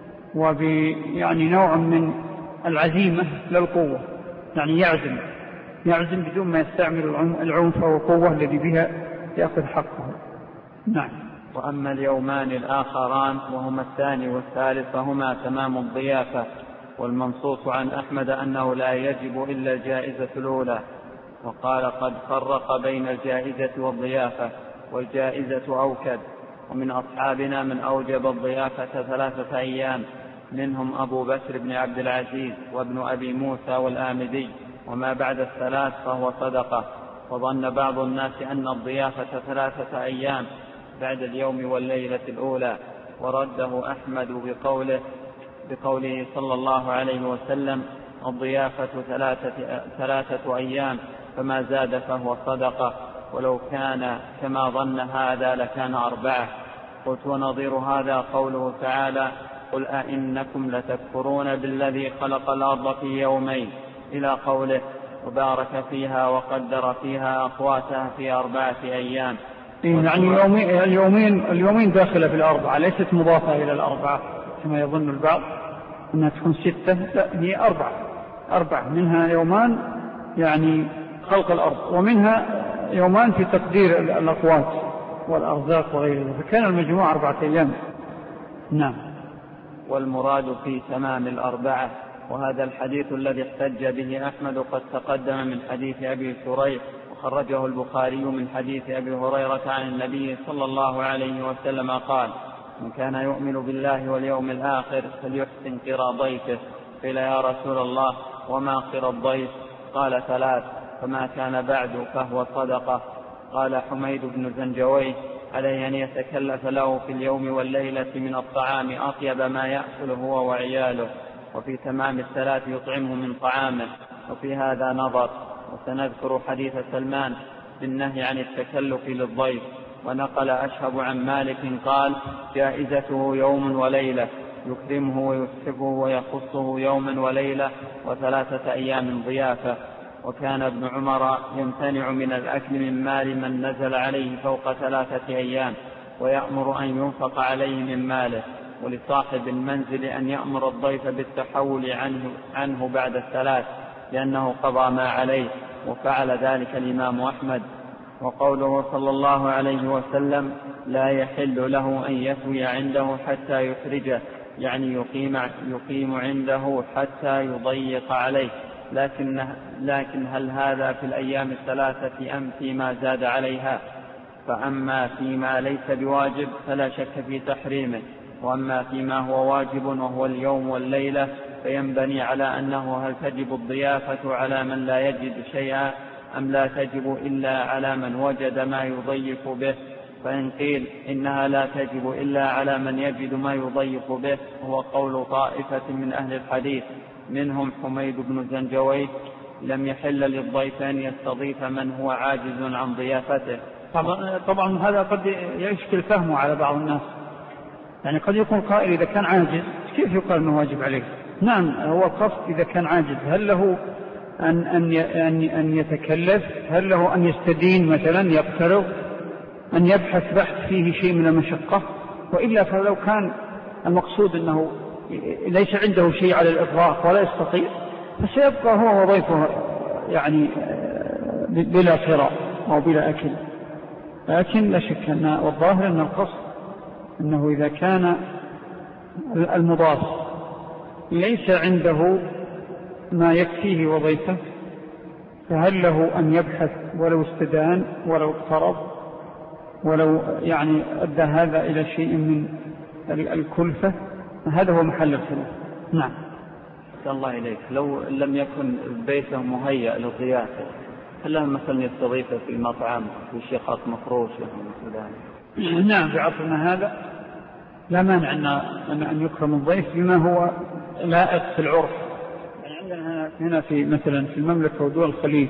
وبيعني نوع من العزيمة للقوة، يعني يعزم يعزم بدون ما يستعمل العنف والقوة الذي بها يأخذ حقه. نعم. وأما اليومان الآخران وهما الثاني والثالث فهما تمام الضيافة، والمنصوص عن أحمد أنه لا يجب إلا الجائزة الأولى، وقال قد فرق بين الجائزة والضيافة، والجائزة أوكد. ومن أصحابنا من أوجب الضيافة ثلاثة أيام، منهم أبو بكر بن عبد العزيز وابن أبي موسى والآمدي، وما بعد الثلاث فهو صدقة. وظن بعض الناس أن الضيافة ثلاثة أيام بعد اليوم والليلة الأولى، ورده أحمد بقوله بقوله صلى الله عليه وسلم الضيافة ثلاثة, ثلاثة أيام فما زاد فهو صدقة، ولو كان كما ظن هذا لكان أربعة. قلت ونظير هذا قوله تعالى قل أئنكم لتكفرون بالذي خلق الأرض في يومين إلى قوله وبارك فيها وقدر فيها أقواتها في أربعة أيام. يعني يومين اليومين اليومين داخلة في الأربعة، ليست مضافة إلى الأربعة كما يظن البعض أنها تكون ستة، لا هي أربعة أربعة منها يومان يعني خلق الأرض، ومنها يومان في تقدير الأقوات والأرزاق وغيره، فكان المجموع أربعة أيام. نعم. والمراد في تمام الأربعة. وهذا الحديث الذي احتج به أحمد قد تقدم من حديث أبي شريح، وخرجه البخاري من حديث أبي هريرة عن النبي صلى الله عليه وسلم قال من كان يؤمن بالله واليوم الآخر فليحسن قرى ضيفه. قيل يا رسول الله وما قرى الضيف؟ قال ثلاث، فما كان بعد فهو صدقة. قال حميد بن زنجويه عليه أن يتكلف له في اليوم والليلة من الطعام أطيب ما يأكل هو وعياله، وفي تمام الثلاث يطعمه من طعامه. وفي هذا نظر. وسنذكر حديث سلمان بالنهي عن التكلف للضيف. ونقل أشهب عن مالك قال جائزته يوم وليلة يكرمه ويسحبه ويخصه يوما وليلة وثلاثة أيام ضيافة. وكان ابن عمر يمتنع من الأكل من مال من نزل عليه فوق ثلاثة أيام، ويأمر أن ينفق عليه من ماله، ولصاحب المنزل أن يأمر الضيف بالتحول عنه, عنه بعد الثلاث لأنه قضى ما عليه، وفعل ذلك الإمام أحمد. وقوله صلى الله عليه وسلم لا يحل له أن يثوي عنده حتى يخرجه، يعني يقيم, يقيم عنده حتى يضيق عليه. لكن, لكن هل هذا في الأيام الثلاثة أم فيما زاد عليها؟ فأما فيما ليس بواجب فلا شك في تحريمه، وأما فيما هو واجب وهو اليوم والليلة فينبني على أنه هل تجب الضيافة على من لا يجد شيئا أم لا تجب إلا على من وجد ما يضيف به. فإن قيل إنها لا تجب إلا على من يجد ما يضيف به هو قول طائفة من أهل الحديث منهم حميد بن زنجويه لم يحل للضيف أن يستضيف من هو عاجز عن ضيافته. طبعا, طبعا هذا قد يشكل فهمه على بعض الناس، يعني قد يكون قائل إذا كان عاجز كيف يقال أنه واجب عليه؟ نعم هو القصد إذا كان عاجز هل له أن, أن, أن, أن يتكلف، هل له أن يستدين مثلا يقترض، أن يبحث بحث فيه شيء من المشقة، وإلا فلو كان المقصود أنه ليس عنده شيء على الإطلاق ولا يستطيع فسيبقى هو وضيفه يعني بلا قراء أو بلا أكل. لكن لا شك أن والظاهر أن القصد أنه إذا كان المضاف ليس عنده ما يكفيه وضيفه فهل له أن يبحث ولو استدان ولو اقترض ولو يعني أدى هذا إلى شيء من الكلفة؟ هذا هو محل الخلاف. نعم. الله إليك لو لم يكن بيته مهيأ للضيافة هل له مثلا يستضيفه في مطعم في شقة مفروش يعني؟ نعم في عصرنا هذا لا مانع أن أن يكرم الضيف بما هو لائق في العرف. يعني عندنا هنا في مثلا في المملكة ودول الخليج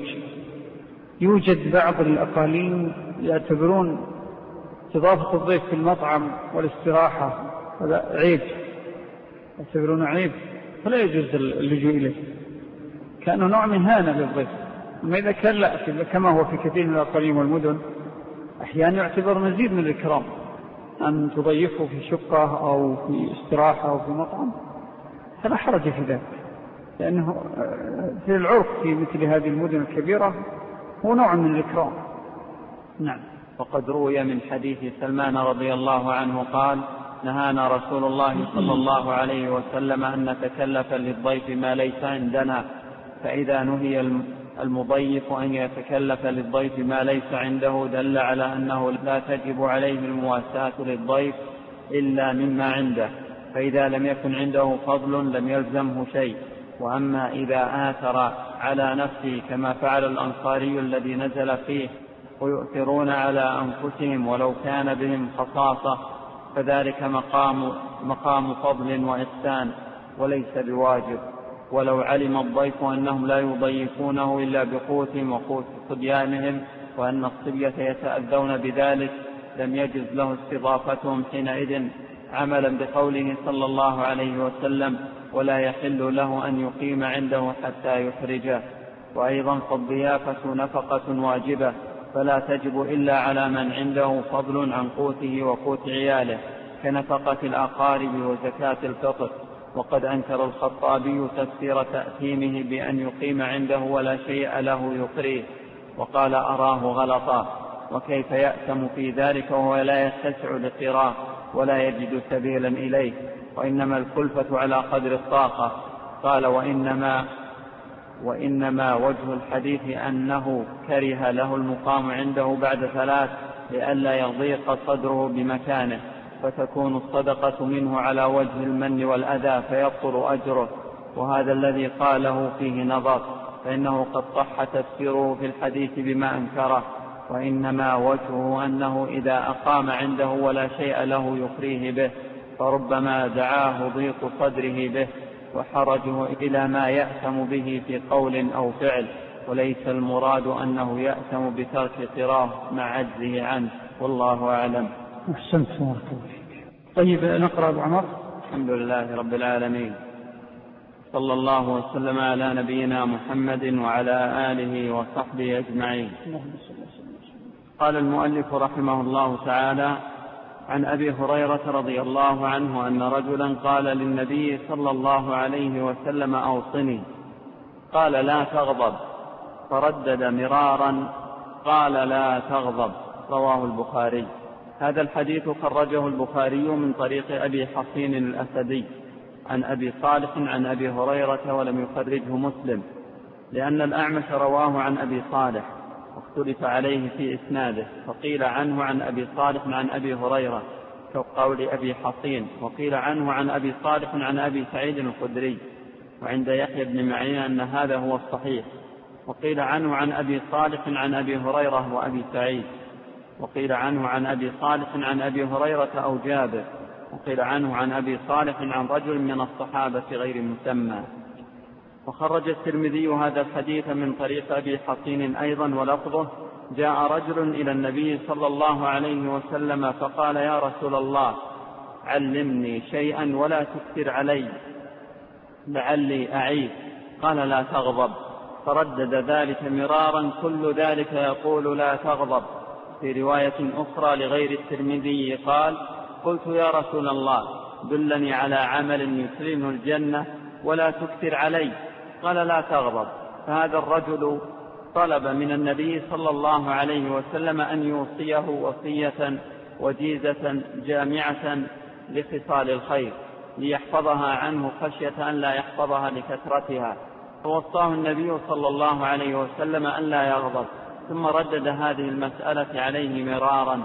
يوجد بعض الأقاليم يعتبرون استضافة الضيف في المطعم والاستراحة هذا عيب، يعتبرون عيب فلا يجوز اللجوء إليه كأنه نوع من هانة للضيف. أما إذا كان لا كما هو في كثير من الأقاليم والمدن أحيانا يعتبر مزيد من الإكرام أن تضيفه في شقة أو في استراحة أو في مطعم فلا حرج في ذلك، لأنه في العرف في مثل هذه المدن الكبيرة هو نوع من الإكرام. نعم. وقد روي من حديث سلمان رضي الله عنه قال نهانا رسول الله صلى الله عليه وسلم أن نتكلف للضيف ما ليس عندنا، فإذا نهي المضيف أن يتكلف للضيف ما ليس عنده دل على أنه لا تجب عليه المواساة للضيف إلا مما عنده، فإذا لم يكن عنده فضل لم يلزمه شيء. وأما إذا آثر على نفسه كما فعل الأنصاري الذي نزل فيه ويؤثرون على أنفسهم ولو كان بهم خصاصة فذلك مقام, مقام فضل وإحسان وليس بواجب. ولو علم الضيف أنهم لا يضيفونه إلا بقوتهم وقوت صبيانهم وأن الصبية يتأذون بذلك لم يجز له استضافتهم حينئذ عملا بقوله صلى الله عليه وسلم ولا يحل له أن يقيم عنده حتى يخرجه. وأيضا فالضيافة نفقة واجبة فلا تجب إلا على من عنده فضل عن قوته وقوت عياله كنفقة الأقارب وزكاة الفطر. وقد أنكر الخطابي تفسير تأثيمه بأن يقيم عنده ولا شيء له يقريه وقال أراه غلطا، وكيف يأتم في ذلك وهو لا يتسع لقراه ولا يجد سبيلا إليه، وإنما الكلفة على قدر الطاقة. قال وإنما, وإنما وجه الحديث أنه كره له المقام عنده بعد ثلاث لئلا يضيق صدره بمكانه، فتكون الصدقة منه على وجه المن والأذى فيبطل أجره، وهذا الذي قاله فيه نظر، فإنه قد صح تفسيره في الحديث بما أنكره. وإنما وجهه أنه إذا أقام عنده ولا شيء له يخريه به فربما دعاه ضيق صدره به وحرجه إلى ما يأثم به في قول أو فعل، وليس المراد أنه يأثم بترك قراه مع عجزه عنه، والله أعلم. أحسنت بارك الله فيك. طيب نقرأ أبو عمر. الحمد لله رب العالمين، صلى الله وسلم على نبينا محمد وعلى آله وصحبه أجمعين. قال المؤلف رحمه الله تعالى عن أبي هريرة رضي الله عنه أن رجلا قال للنبي صلى الله عليه وسلم أوصني، قال لا تغضب، فردد مرارا قال لا تغضب، رواه البخاري. هذا الحديث خرجه البخاري من طريق أبي حصين الأسدي عن أبي صالح عن أبي هريرة ولم يخرجه مسلم، لأن الأعمش رواه عن أبي صالح واختلف عليه في إسناده، فقيل عنه عن أبي صالح عن أبي هريرة كقول أبي حصين، وقيل عنه عن أبي صالح عن أبي سعيد الخدري، وعند يحيى بن معين أن هذا هو الصحيح، وقيل عنه عن أبي صالح عن أبي هريرة وأبي سعيد، وقيل عنه عن أبي صالح عن أبي هريرة أو جابر، وقيل عنه عن أبي صالح عن رجل من الصحابة غير مسمى. وخرج الترمذي هذا الحديث من طريق أبي حصين أيضا ولفظه جاء رجل إلى النبي صلى الله عليه وسلم فقال يا رسول الله علمني شيئا ولا تكثر علي لعلي أعيد، قال لا تغضب، فردد ذلك مرارا كل ذلك يقول لا تغضب. في رواية أخرى لغير الترمذي قال قلت يا رسول الله دلني على عمل يدخلني الجنة ولا تكثر علي، قال لا تغضب. فهذا الرجل طلب من النبي صلى الله عليه وسلم أن يوصيه وصية وجيزة جامعة لخصال الخير ليحفظها عنه خشية أن لا يحفظها لكثرتها، فوصاه النبي صلى الله عليه وسلم أن لا يغضب، ثم ردد هذه المسألة عليه مرارا،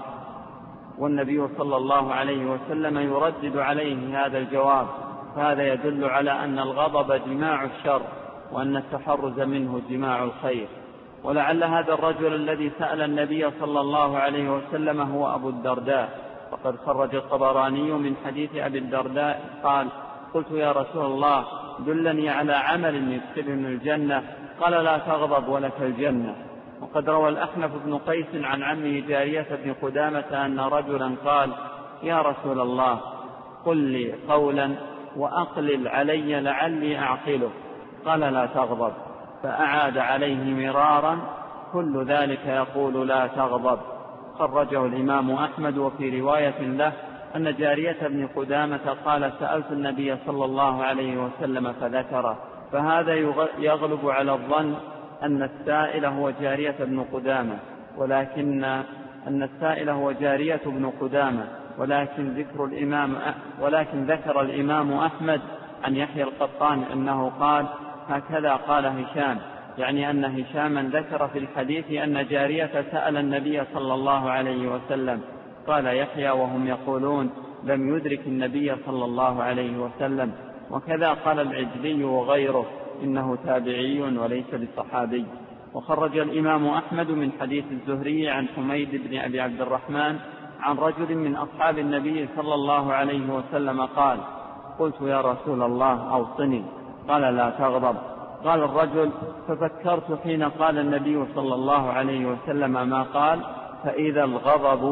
والنبي صلى الله عليه وسلم يردد عليه هذا الجواب، فهذا يدل على أن الغضب جماع الشر وأن التحرز منه جماع الخير. ولعل هذا الرجل الذي سأل النبي صلى الله عليه وسلم هو أبو الدرداء، وقد خرج الطبراني من حديث أبي الدرداء قال قلت يا رسول الله دلني على عمل يدخلني الجنة، قال لا تغضب ولك الجنة. وقد روى الأحنف بن قيس عن عمه جارية بن قدامة أن رجلا قال يا رسول الله قل لي قولا وأقلل علي لعلي أعقله، قال لا تغضب، فأعاد عليه مرارا كل ذلك يقول لا تغضب. خرجه الإمام أحمد. وفي رواية له أن جارية بن قدامة قال سألت النبي صلى الله عليه وسلم فذكره، فهذا يغلب على الظن أن السائل هو جارية بن قدامة، ولكن أن السائل هو جارية بن قدامة ولكن ذكر الإمام ولكن ذكر الإمام أحمد عن يحيى القطان أنه قال هكذا قال هشام، يعني أن هشاما ذكر في الحديث أن جارية سأل النبي صلى الله عليه وسلم. قال يحيى وهم يقولون لم يدرك النبي صلى الله عليه وسلم. وكذا قال العجلي وغيره إنه تابعي وليس بصحابي. وخرج الإمام أحمد من حديث الزهري عن حميد بن أبي عبد الرحمن عن رجل من أصحاب النبي صلى الله عليه وسلم قال قلت يا رسول الله أوصني، قال لا تغضب. قال الرجل ففكرت حين قال النبي صلى الله عليه وسلم ما قال، فإذا الغضب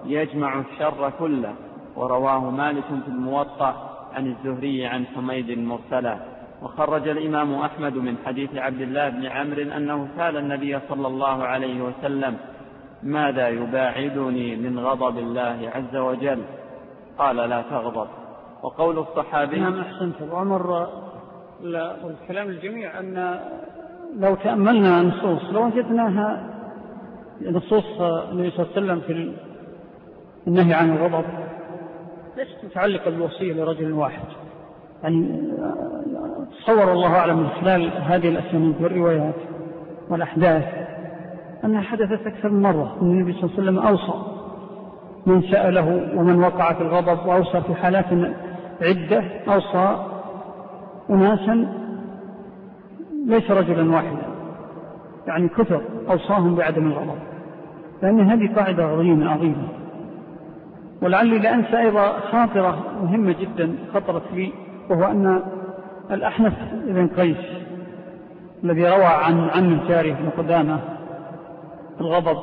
يجمع الشر كله. ورواه مالك في الموطأ عن الزهري عن حميد مرسلا. وخرج الإمام أحمد من حديث عبد الله بن عمرو أنه سأل النبي صلى الله عليه وسلم: ماذا يباعدني من غضب الله عز وجل؟ قال: لا تغضب. وقول الصحابي نعم أحسنت. وأمر الكلام الجميع أن لو تأملنا نصوص لو وجدناها نصوص النبي صلى الله عليه وسلم في النهي عن الغضب ليست متعلقة بالوصية لرجل واحد. يعني تصور الله أعلم من خلال هذه الأسانيد والروايات والأحداث أنها حدثت أكثر من مرة. النبي صلى الله عليه وسلم أوصى من سأله ومن وقع في الغضب، وأوصى في حالات عدة، أوصى أناسا ليس رجلا واحدا، يعني كثر أوصاهم بعدم الغضب، لأن هذه قاعدة عظيمة عظيمة. ولعلي لا أنسى أيضا خاطرة مهمة جدا خطرت لي، وهو أن الأحنف بن قيس الذي روى عن عن الجارية بن قدامة الغضب،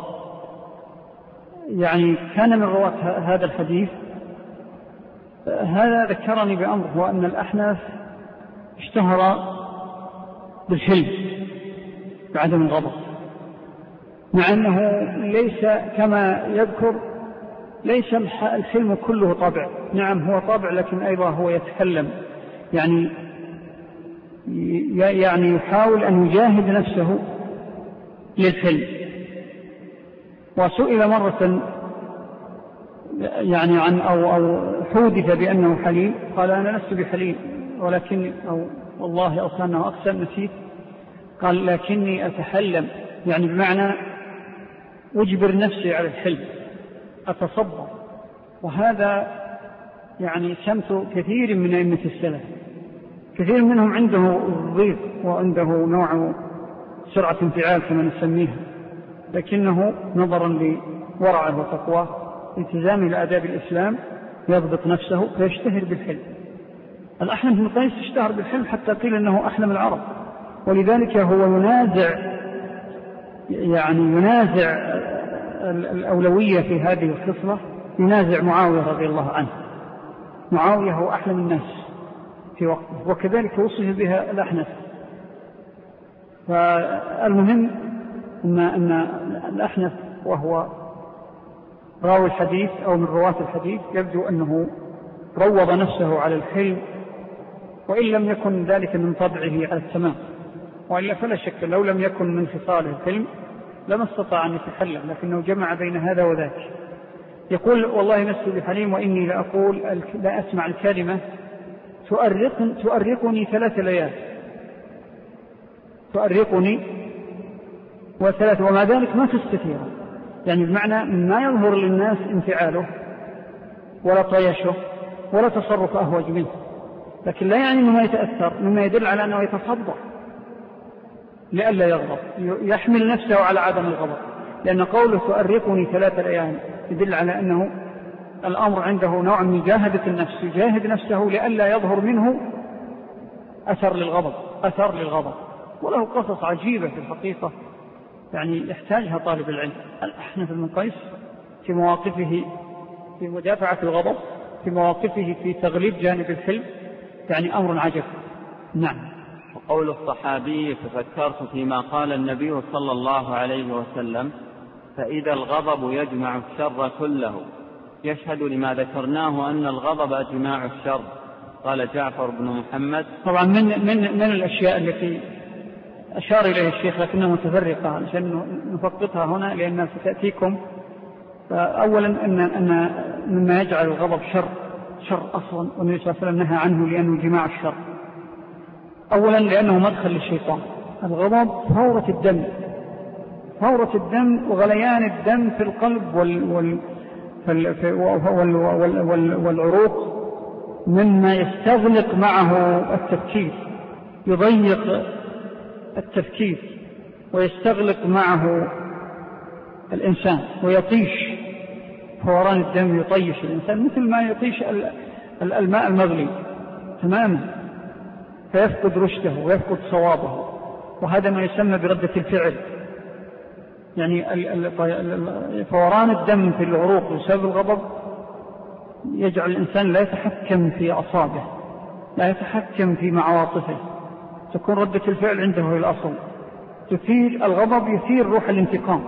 يعني كان من رواة هذا الحديث. هذا ذكرني بأمر، هو أن الأحنف اشتهر بالحلم بعدم الغضب، مع أنه ليس كما يذكر ليس الحلم كله طبع. نعم هو طبع، لكن أيضا هو يتكلم، يعني يعني يحاول أن يجاهد نفسه للحلم. وسئل مرة يعني عن أو, أو حودث بأنه حليم، قال: أنا لست بحليم، ولكن أو والله أو كانه أقسم نسيت، قال: لكني أتحلم، يعني بمعنى أجبر نفسي على الحلم، أتصبر. وهذا يعني سمت كثير من أئمة السلف، كثير منهم عنده ضيق وعنده نوع سرعة انفعال كما نسميها، لكنه نظرا لورعه وتقواه التزامه لآداب الإسلام يضبط نفسه فيشتهر بالحلم. الأحنف بن قيس اشتهر بالحلم حتى قيل أنه أحلم العرب، ولذلك هو ينازع يعني ينازع الأولوية في هذه الخصلة، ينازع معاوية رضي الله عنه. معاوية هو أحلم الناس في وقته، وكذلك وصف بها الأحنف. فالمهم أن, أن الأحنف وهو راوي الحديث أو من رواة الحديث يبدو أنه روض نفسه على الحلم، وإن لم يكن ذلك من طبعه على التمام، وإلا فلا شك لو لم يكن من خصاله الحلم لما استطاع أن يتحلم، لكنه جمع بين هذا وذاك. يقول: والله لست بحليم، وإني لأقول لا أسمع الكلمة تؤرق تؤرقني ثلاث ليال، تؤرقني وثلاث، وما ذلك ما تستثير، يعني بمعنى ما يظهر للناس انفعاله ولا طيشه ولا تصرف أهوج منه، لكن لا يعني أنه ما يتأثر، مما يدل على أنه يتصبر لئلا يغضب، يحمل نفسه على عدم الغضب، لأن قوله تؤرقني ثلاث ليال يدل على أنه الأمر عنده نوع من مجاهدة النفس، يجاهد نفسه لئلا يظهر منه أثر للغضب أثر للغضب. وله قصص عجيبة في الحقيقة يعني يحتاجها طالب العلم. الأحنف بن قيس في مواقفه في مدافعة الغضب، في مواقفه في تغليب جانب الحلم، يعني أمر عجب. نعم. وقول الصحابي: ففكرت فيما قال النبي صلى الله عليه وسلم فإذا الغضب يجمع الشر كله، يشهد لما ذكرناه أن الغضب أجماع الشر. قال جعفر بن محمد: طبعا من, من, من الأشياء التي أشار إليه الشيخ لكنها متفرقة عشان نفقطها هنا لأنها ستأتيكم. فأولا أن, أن مما يجعل الغضب شر شر أصلا، والنبي صلى الله عليه وسلم نهى عنه لأنه جماع الشر. أولا لأنه مدخل للشيطان. الغضب فورة الدم، فورة الدم وغليان الدم في القلب وال وال وال وال وال والعروق، مما يستغلق معه التفكير، يضيق التفكير ويستغلق معه الإنسان ويطيش. فوران الدم يطيش الإنسان مثل ما يطيش الماء المغلي تماما، فيفقد رشده ويفقد صوابه، وهذا ما يسمى بردة الفعل. يعني فوران الدم في العروق بسبب الغضب يجعل الإنسان لا يتحكم في أعصابه، لا يتحكم في معواطفه، تكون ردة الفعل عنده هي الأصل. تثير الغضب يثير روح الانتقام.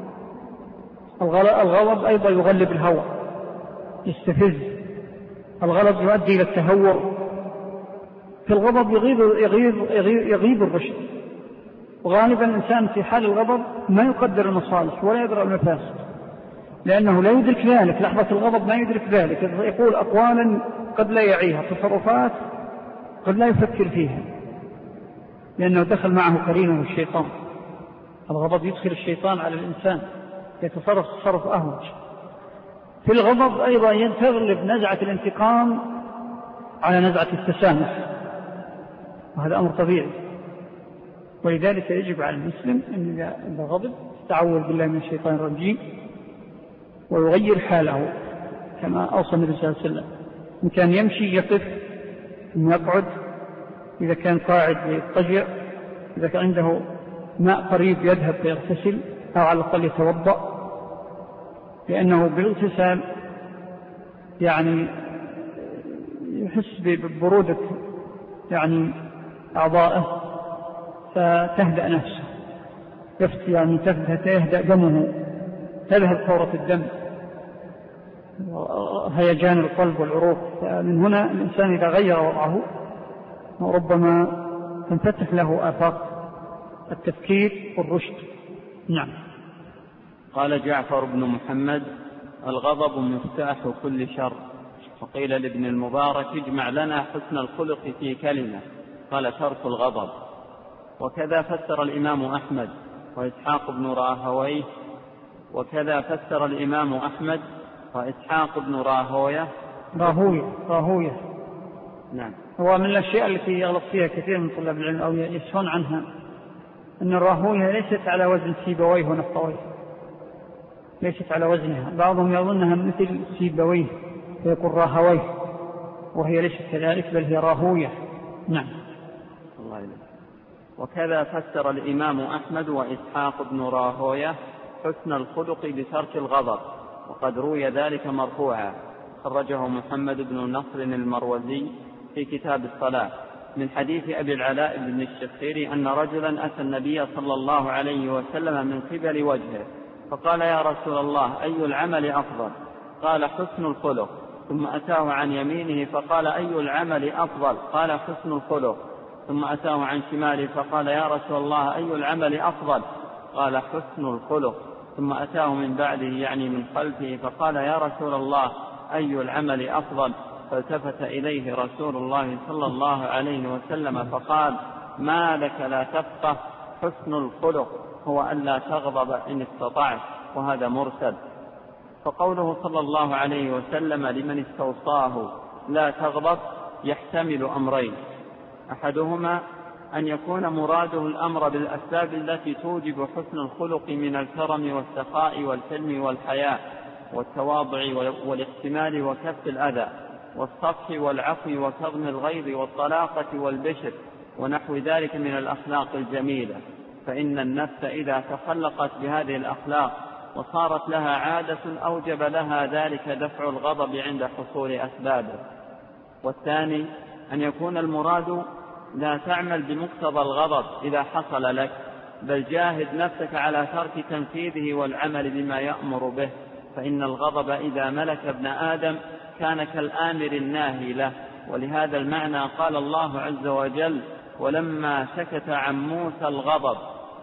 الغضب أيضا يغلب الهوى، يستفز. الغضب يؤدي إلى التهور. في الغضب يغيب, يغيب, يغيب, يغيب الرشد. وغالبا الإنسان في حال الغضب ما يقدر المصالح ولا يدرى المفاسد، لأنه لا يدرك ذلك. لحظة الغضب ما يدرك ذلك، يقول أقوالا قد لا يعيها، تصرفات قد لا يفكر فيها، لأنه دخل معه قرينه الشيطان. الغضب يدخل الشيطان على الإنسان، يتصرف تصرف أهوج. في الغضب أيضا تغلب نزعة الانتقام على نزعة التسامح، وهذا أمر طبيعي. ولذلك يجب على المسلم أن إذا غضب يتعوذ بالله من الشيطان الرجيم ويغير حاله كما أوصى النبي صلى الله عليه وسلم. إن كان يمشي يقف، إن يقعد، إذا كان قاعد يضطجع، إذا كان عنده ماء قريب يذهب فيغتسل أو على الأقل يتوضأ، لأنه بالاغتسال يعني يحس ببرودة يعني أعضائه فتهدأ نفسه، يفتي يعني تهدأ دمه، تذهب فورة الدم، هيجان القلب والعروق. فمن هنا الإنسان إذا غير وضعه ربما تنفتح له آفاق التفكير والرشد. نعم. قال جعفر بن محمد: الغضب مفتاح كل شر. وقيل لابن المبارك: اجمع لنا حسن الخلق في كلمة، قال: ترك الغضب. وكذا فسر الإمام أحمد وإسحاق بن راهويه وكذا فسر الإمام أحمد وإسحاق بن راهويه راهويه راهويه نعم. هو من الأشياء التي يغلط فيها كثير من طلاب العلم أو يسهون عنها، أن الراهويه ليست على وزن سيبويه ونفطويه، ليست على وزنها. بعضهم يظنها مثل سيبويه فيقول راهويه، وهي ليست كذلك، بل هي راهويه. نعم. الله إليه. وكذا فسر الإمام أحمد وإسحاق بن راهويه حسن الخلق بترك الغضب، وقد روي ذلك مرفوعا، خرجه محمد بن نصر المروزي في كتاب الصلاة من حديث أبي العلاء بن الشخيري أن رجلا أتى النبي صلى الله عليه وسلم من قبل وجهه فقال: يا رسول الله، أي العمل أفضل؟ قال: حسن الخلق. ثم أتاه عن يمينه فقال: أي العمل أفضل؟ قال: حسن الخلق. ثم أتاه عن شماله فقال: يا رسول الله، أي العمل أفضل؟ قال: حسن الخلق. ثم أتاه من بعده يعني من خلفه فقال: يا رسول الله، أي العمل أفضل؟ فالتفت إليه رسول الله صلى الله عليه وسلم فقال: ما لك لا تفقه؟ حسن الخلق هو أن لا تغضب إن استطعت. وهذا مرسل. فقوله صلى الله عليه وسلم لمن استوصاه لا تغضب يحتمل أمرين: أحدهما أن يكون مراده الأمر بالأسباب التي توجب حسن الخلق من الكرم والسخاء والحلم والحياء والتواضع والاحتمال وكف الأذى والصفح والعفو وكظم الغيظ والطلاقة والبشر ونحو ذلك من الأخلاق الجميلة، فإن النفس إذا تخلقت بهذه الأخلاق وصارت لها عادة أوجب لها ذلك دفع الغضب عند حصول أسبابه. والثاني أن يكون المراد لا تعمل بمقتضى الغضب إذا حصل لك، بل جاهد نفسك على ترك تنفيذه والعمل بما يأمر به، فإن الغضب إذا ملك ابن آدم كان كالآمر الناهي له. ولهذا المعنى قال الله عز وجل: ولما سكت عن موسى الغضب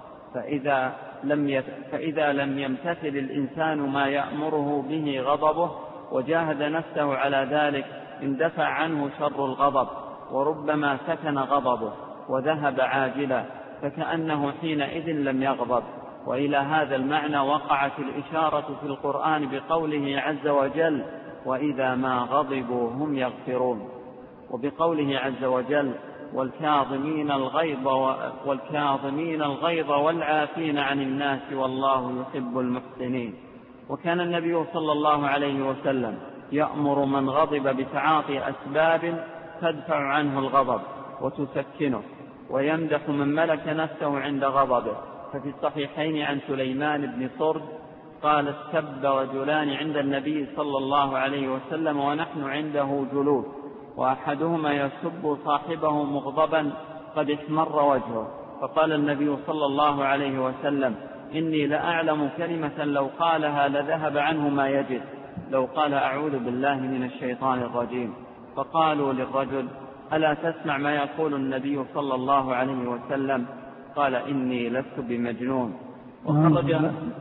فإذا لم فإذا لم يمتثل الإنسان ما يأمره به غضبه وجاهد نفسه على ذلك اندفع عنه شر الغضب، وربما سكن غضبه وذهب عاجلا فكأنه حينئذ لم يغضب. وإلى هذا المعنى وقعت الإشارة في القرآن بقوله عز وجل: وإذا ما غضبوا هم يغفرون، وبقوله عز وجل: والكاظمين الغيظ والكاظمين الغيظ والعافين عن الناس والله يحب المحسنين. وكان النبي صلى الله عليه وسلم يأمر من غضب بتعاطي أسباب تدفع عنه الغضب وتسكنه، ويمدح من ملك نفسه عند غضبه، ففي الصحيحين عن سليمان بن صرد قال استب رجلان عند النبي صلى الله عليه وسلم ونحن عنده جلوس، وأحدهما يسب صاحبه مغضبا قد احمر وجهه، فقال النبي صلى الله عليه وسلم إني لأعلم كلمة لو قالها لذهب عنه ما يجد، لو قال أعوذ بالله من الشيطان الرجيم. فقالوا للرجل ألا تسمع ما يقول النبي صلى الله عليه وسلم؟ قال إني لست بمجنون. وخرج,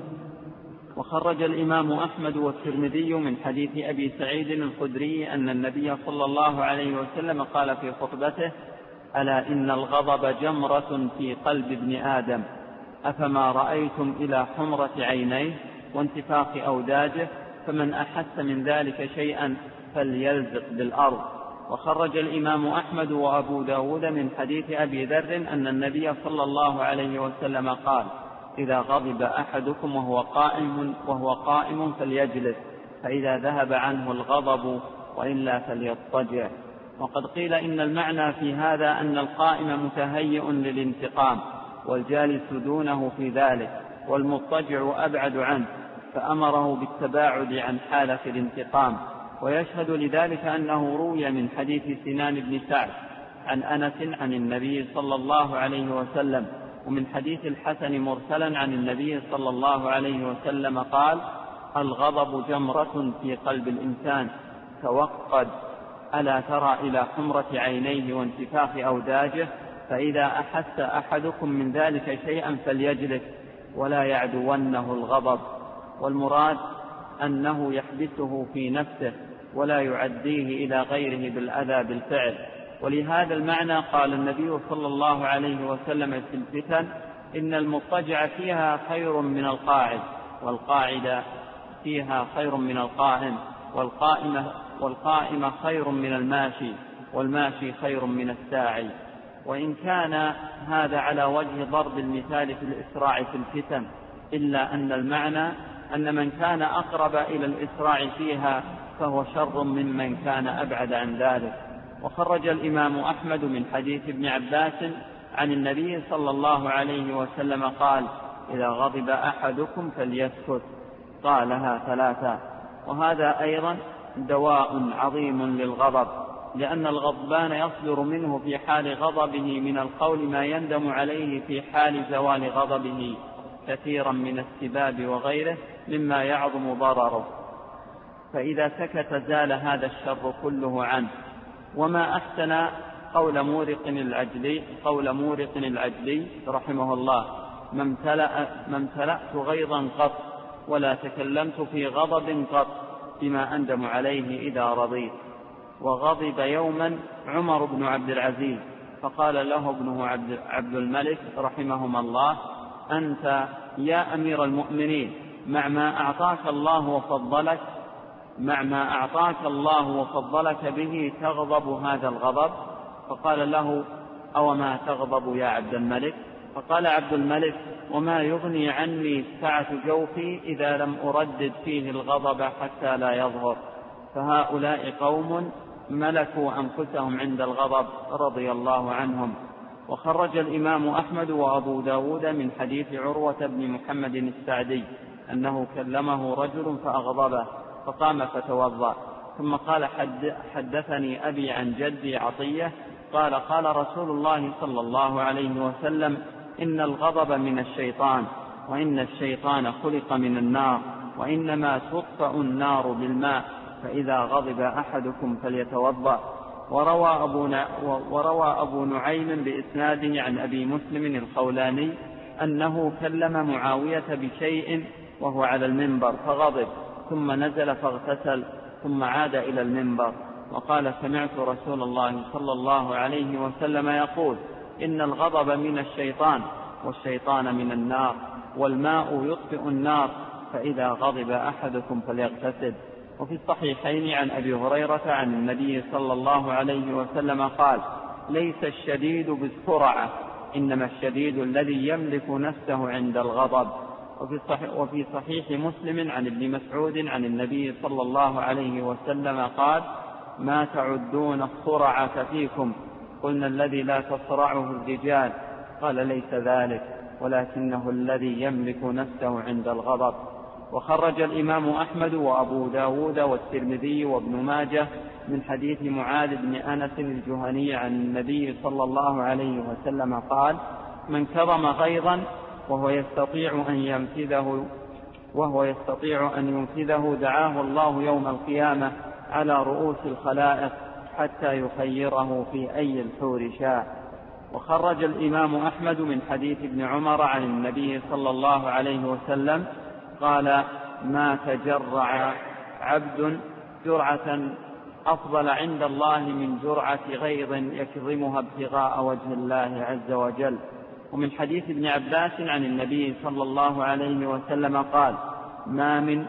وخرج الإمام أحمد والترمذي من حديث أبي سعيد الخدري أن النبي صلى الله عليه وسلم قال في خطبته ألا إن الغضب جمرة في قلب ابن آدم، أفما رأيتم إلى حمرة عينيه وانتفاخ أوداجه، فمن أحس من ذلك شيئا فليلزق بالأرض. وخرج الإمام أحمد وأبو داود من حديث أبي ذر أن النبي صلى الله عليه وسلم قال إذا غضب أحدكم وهو قائم, وهو قائم فليجلس، فإذا ذهب عنه الغضب وإلا فليضطجع. وقد قيل إن المعنى في هذا أن القائم متهيئ للانتقام والجالس دونه في ذلك، والمضطجع أبعد عنه، فأمره بالتباعد عن حالة الانتقام. ويشهد لذلك أنه روي من حديث سنان بن سعد عن أنس عن النبي صلى الله عليه وسلم، ومن حديث الحسن مرسلا عن النبي صلى الله عليه وسلم قال الغضب جمرة في قلب الإنسان توقد، ألا ترى إلى حمرة عينيه وانتفاخ أوداجه، فإذا أحس أحدكم من ذلك شيئا فليجلس ولا يعدونه الغضب. والمراد أنه يحبسه في نفسه ولا يعديه إلى غيره بالأذى بالفعل. ولهذا المعنى قال النبي صلى الله عليه وسلم في الفتن إن المضطجع فيها خير من القاعد، والقاعد فيها خير من القائم، والقائم والقائم خير من الماشي، والماشي خير من الساعي. وإن كان هذا على وجه ضرب المثال في الإسراع في الفتن، إلا أن المعنى أن من كان أقرب إلى الإسراع فيها فهو شر ممن كان أبعد عن ذلك. وخرج الإمام أحمد من حديث ابن عباس عن النبي صلى الله عليه وسلم قال إذا غضب أحدكم فليسكت، قالها ثلاثة. وهذا أيضا دواء عظيم للغضب، لأن الغضبان يصدر منه في حال غضبه من القول ما يندم عليه في حال زوال غضبه، كثيرا من السباب وغيره مما يعظم ضرره، فإذا سكت زال هذا الشر كله عنه. وما أحسن قول مورق العجلي قول مورق العجلي رحمه الله ما امتلأت غيظا قط ولا تكلمت في غضب قط بما أندم عليه إذا رضيت. وغضب يوما عمر بن عبد العزيز فقال له ابنه عبد, عبد الملك رحمهما الله أنت يا أمير المؤمنين مع ما أعطاك الله وفضلك مع ما أعطاك الله وفضلك به تغضب هذا الغضب؟ فقال له أو ما تغضب يا عبد الملك؟ فقال عبد الملك وما يغني عني سعة جوفي إذا لم أردد فيه الغضب حتى لا يظهر. فهؤلاء قوم ملكوا أنفسهم عند الغضب رضي الله عنهم. وخرج الإمام أحمد وأبو داود من حديث عروة بن محمد السعدي أنه كلمه رجل فأغضبه فقام فتوضأ، ثم قال حد حدثني أبي عن جدي عطية قال قال رسول الله صلى الله عليه وسلم إن الغضب من الشيطان، وإن الشيطان خلق من النار، وإنما تطفأ النار بالماء، فإذا غضب أحدكم فليتوضأ. وروى أبو, وروى أبو نعيم بإسناده عن أبي مسلم الخولاني أنه كلم معاوية بشيء وهو على المنبر فغضب، ثم نزل فاغتسل، ثم عاد إلى المنبر وقال سمعت رسول الله صلى الله عليه وسلم يقول إن الغضب من الشيطان، والشيطان من النار، والماء يطفئ النار، فإذا غضب أحدكم فليغتسل. وفي الصحيحين عن أبي هريرة عن النبي صلى الله عليه وسلم قال ليس الشديد بالسرعة، إنما الشديد الذي يملك نفسه عند الغضب. وفي صحيح, وفي صحيح مسلم عن ابن مسعود عن النبي صلى الله عليه وسلم قال ما تعدون الصرعة فيكم؟ قلنا الذي لا تصرعه الرجال، قال ليس ذلك، ولكنه الذي يملك نفسه عند الغضب. وخرج الإمام أحمد وأبو داود والترمذي وابن ماجه من حديث معاذ بن أنس الجهني عن النبي صلى الله عليه وسلم قال: من كظم غيظا وهو يستطيع أن ينفذه وهو يستطيع أن ينفذه دعاه الله يوم القيامة على رؤوس الخلائق حتى يخيره في أي الحور شاء. وخرج الإمام أحمد من حديث ابن عمر عن النبي صلى الله عليه وسلم قال: ما تجرع عبد جرعة أفضل عند الله من جرعة غيظ يكظمها ابتغاء وجه الله عز وجل. ومن حديث ابن عباس عن النبي صلى الله عليه وسلم قال: ما من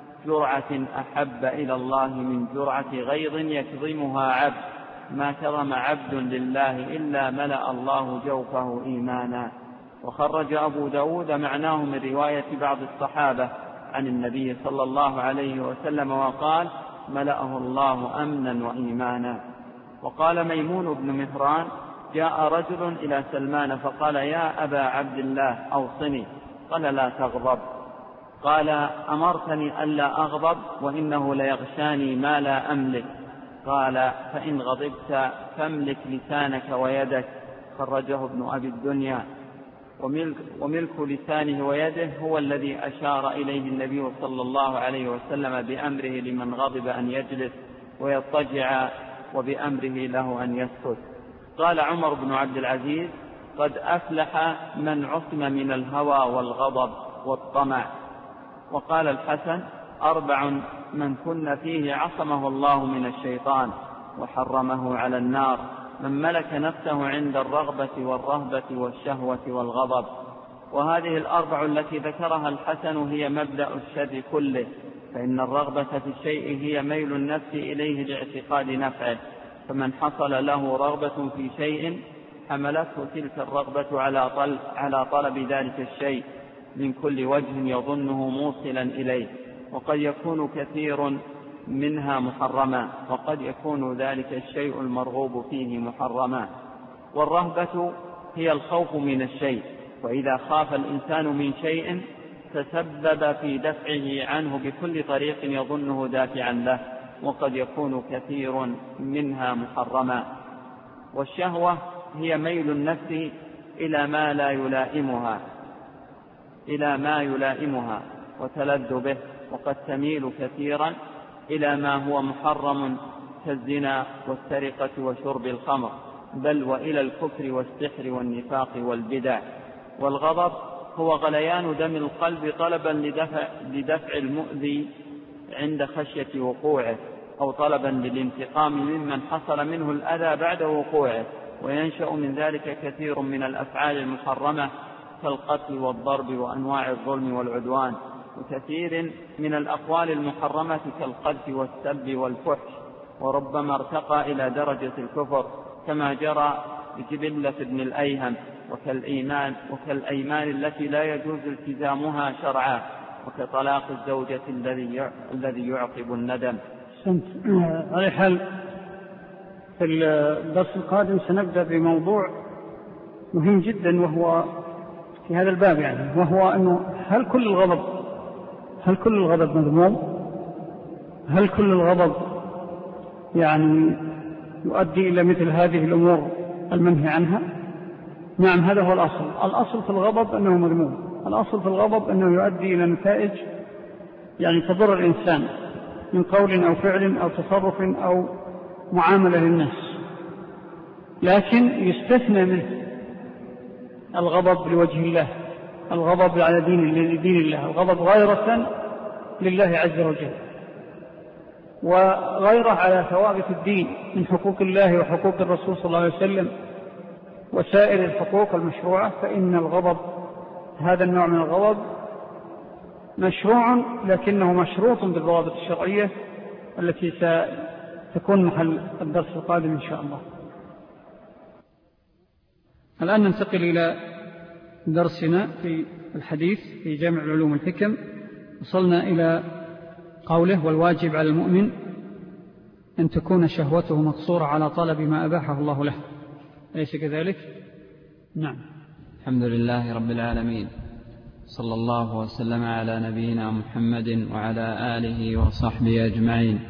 جرعة أحب إلى الله من جرعة غيظ يكظمها عبد، ما كظم عبد لله إلا ملأ الله جوفه إيمانا. وخرج أبو داود معناه من رواية بعض الصحابة عن النبي صلى الله عليه وسلم وقال: ملأه الله أمنا وإيمانا. وقال ميمون بن مهران: جاء رجل إلى سلمان فقال: يا أبا عبد الله أوصني. قال: لا تغضب. قال: أمرتني ألا أغضب وإنه ليغشاني ما لا أملك. قال: فإن غضبت فاملك لسانك ويدك. خرجه ابن أبي الدنيا. وملك, وملك لسانه ويده هو الذي أشار إليه النبي صلى الله عليه وسلم بأمره لمن غضب أن يجلس ويضطجع، وبأمره له أن يسكت. قال عمر بن عبد العزيز: قد أفلح من عصم من الهوى والغضب والطمع. وقال الحسن: أربع من كن فيه عصمه الله من الشيطان وحرمه على النار: من ملك نفسه عند الرغبة والرهبة والشهوة والغضب. وهذه الأربع التي ذكرها الحسن هي مبدأ الشر كله، فإن الرغبة في الشيء هي ميل النفس إليه لاعتقاد نفعه، فمن حصل له رغبة في شيء حملته تلك الرغبة على طلب ذلك الشيء من كل وجه يظنه موصلا إليه، وقد يكون كثير منها محرما، وقد يكون ذلك الشيء المرغوب فيه محرما. والرهبة هي الخوف من الشيء، وإذا خاف الإنسان من شيء تسبب في دفعه عنه بكل طريق يظنه دافعا له، وقد يكون كثير منها محرما. والشهوة هي ميل النفس إلى ما لا يلائمها إلى ما يلائمها وتلذ به، وقد تميل كثيرا إلى ما هو محرم كالزنا والسرقة وشرب الخمر، بل وإلى الكفر والسحر والنفاق والبدع. والغضب هو غليان دم القلب طلبا لدفع, لدفع المؤذي عند خشية وقوعه، أو طلبا للانتقام ممن حصل منه الأذى بعد وقوعه. وينشأ من ذلك كثير من الأفعال المحرمة كالقتل والضرب وأنواع الظلم والعدوان، وكثير من الأقوال المحرمة كالقذف والسب والفحش، وربما ارتقى إلى درجة الكفر كما جرى بجبلة ابن الأيهم، وكالإيمان وكالأيمان التي لا يجوز التزامها شرعا، وكطلاق الزوجة الذي يعقب الندم. على حال في الدرس القادم سنبدأ بموضوع مهم جدا وهو في هذا الباب، يعني وهو أنه هل كل الغضب هل كل الغضب مذموم؟ هل كل الغضب يعني يؤدي إلى مثل هذه الأمور المنهي عنها؟ نعم، هذا هو الأصل. الأصل في الغضب أنه مذموم. الأصل في الغضب أنه يؤدي إلى نتائج يعني تضر الإنسان من قول أو فعل أو تصرف أو معاملة للناس، لكن يستثنى منه الغضب لوجه الله، الغضب على دين, دين الله، الغضب غيرة لله عز وجل، وغيره على ثوابت الدين من حقوق الله وحقوق الرسول صلى الله عليه وسلم وسائر الحقوق المشروعة. فإن الغضب هذا النوع من الغضب مشروع، لكنه مشروط بالضوابط الشرعية التي ستكون محل الدرس القادم إن شاء الله. الآن ننتقل إلى درسنا في الحديث في جامع العلوم الحكم. وصلنا إلى قوله: والواجب على المؤمن أن تكون شهوته مقصورة على طلب ما أباحه الله له. أليس كذلك؟ نعم. الحمد لله رب العالمين، صلى الله وسلم على نبينا محمد وعلى آله وصحبه أجمعين.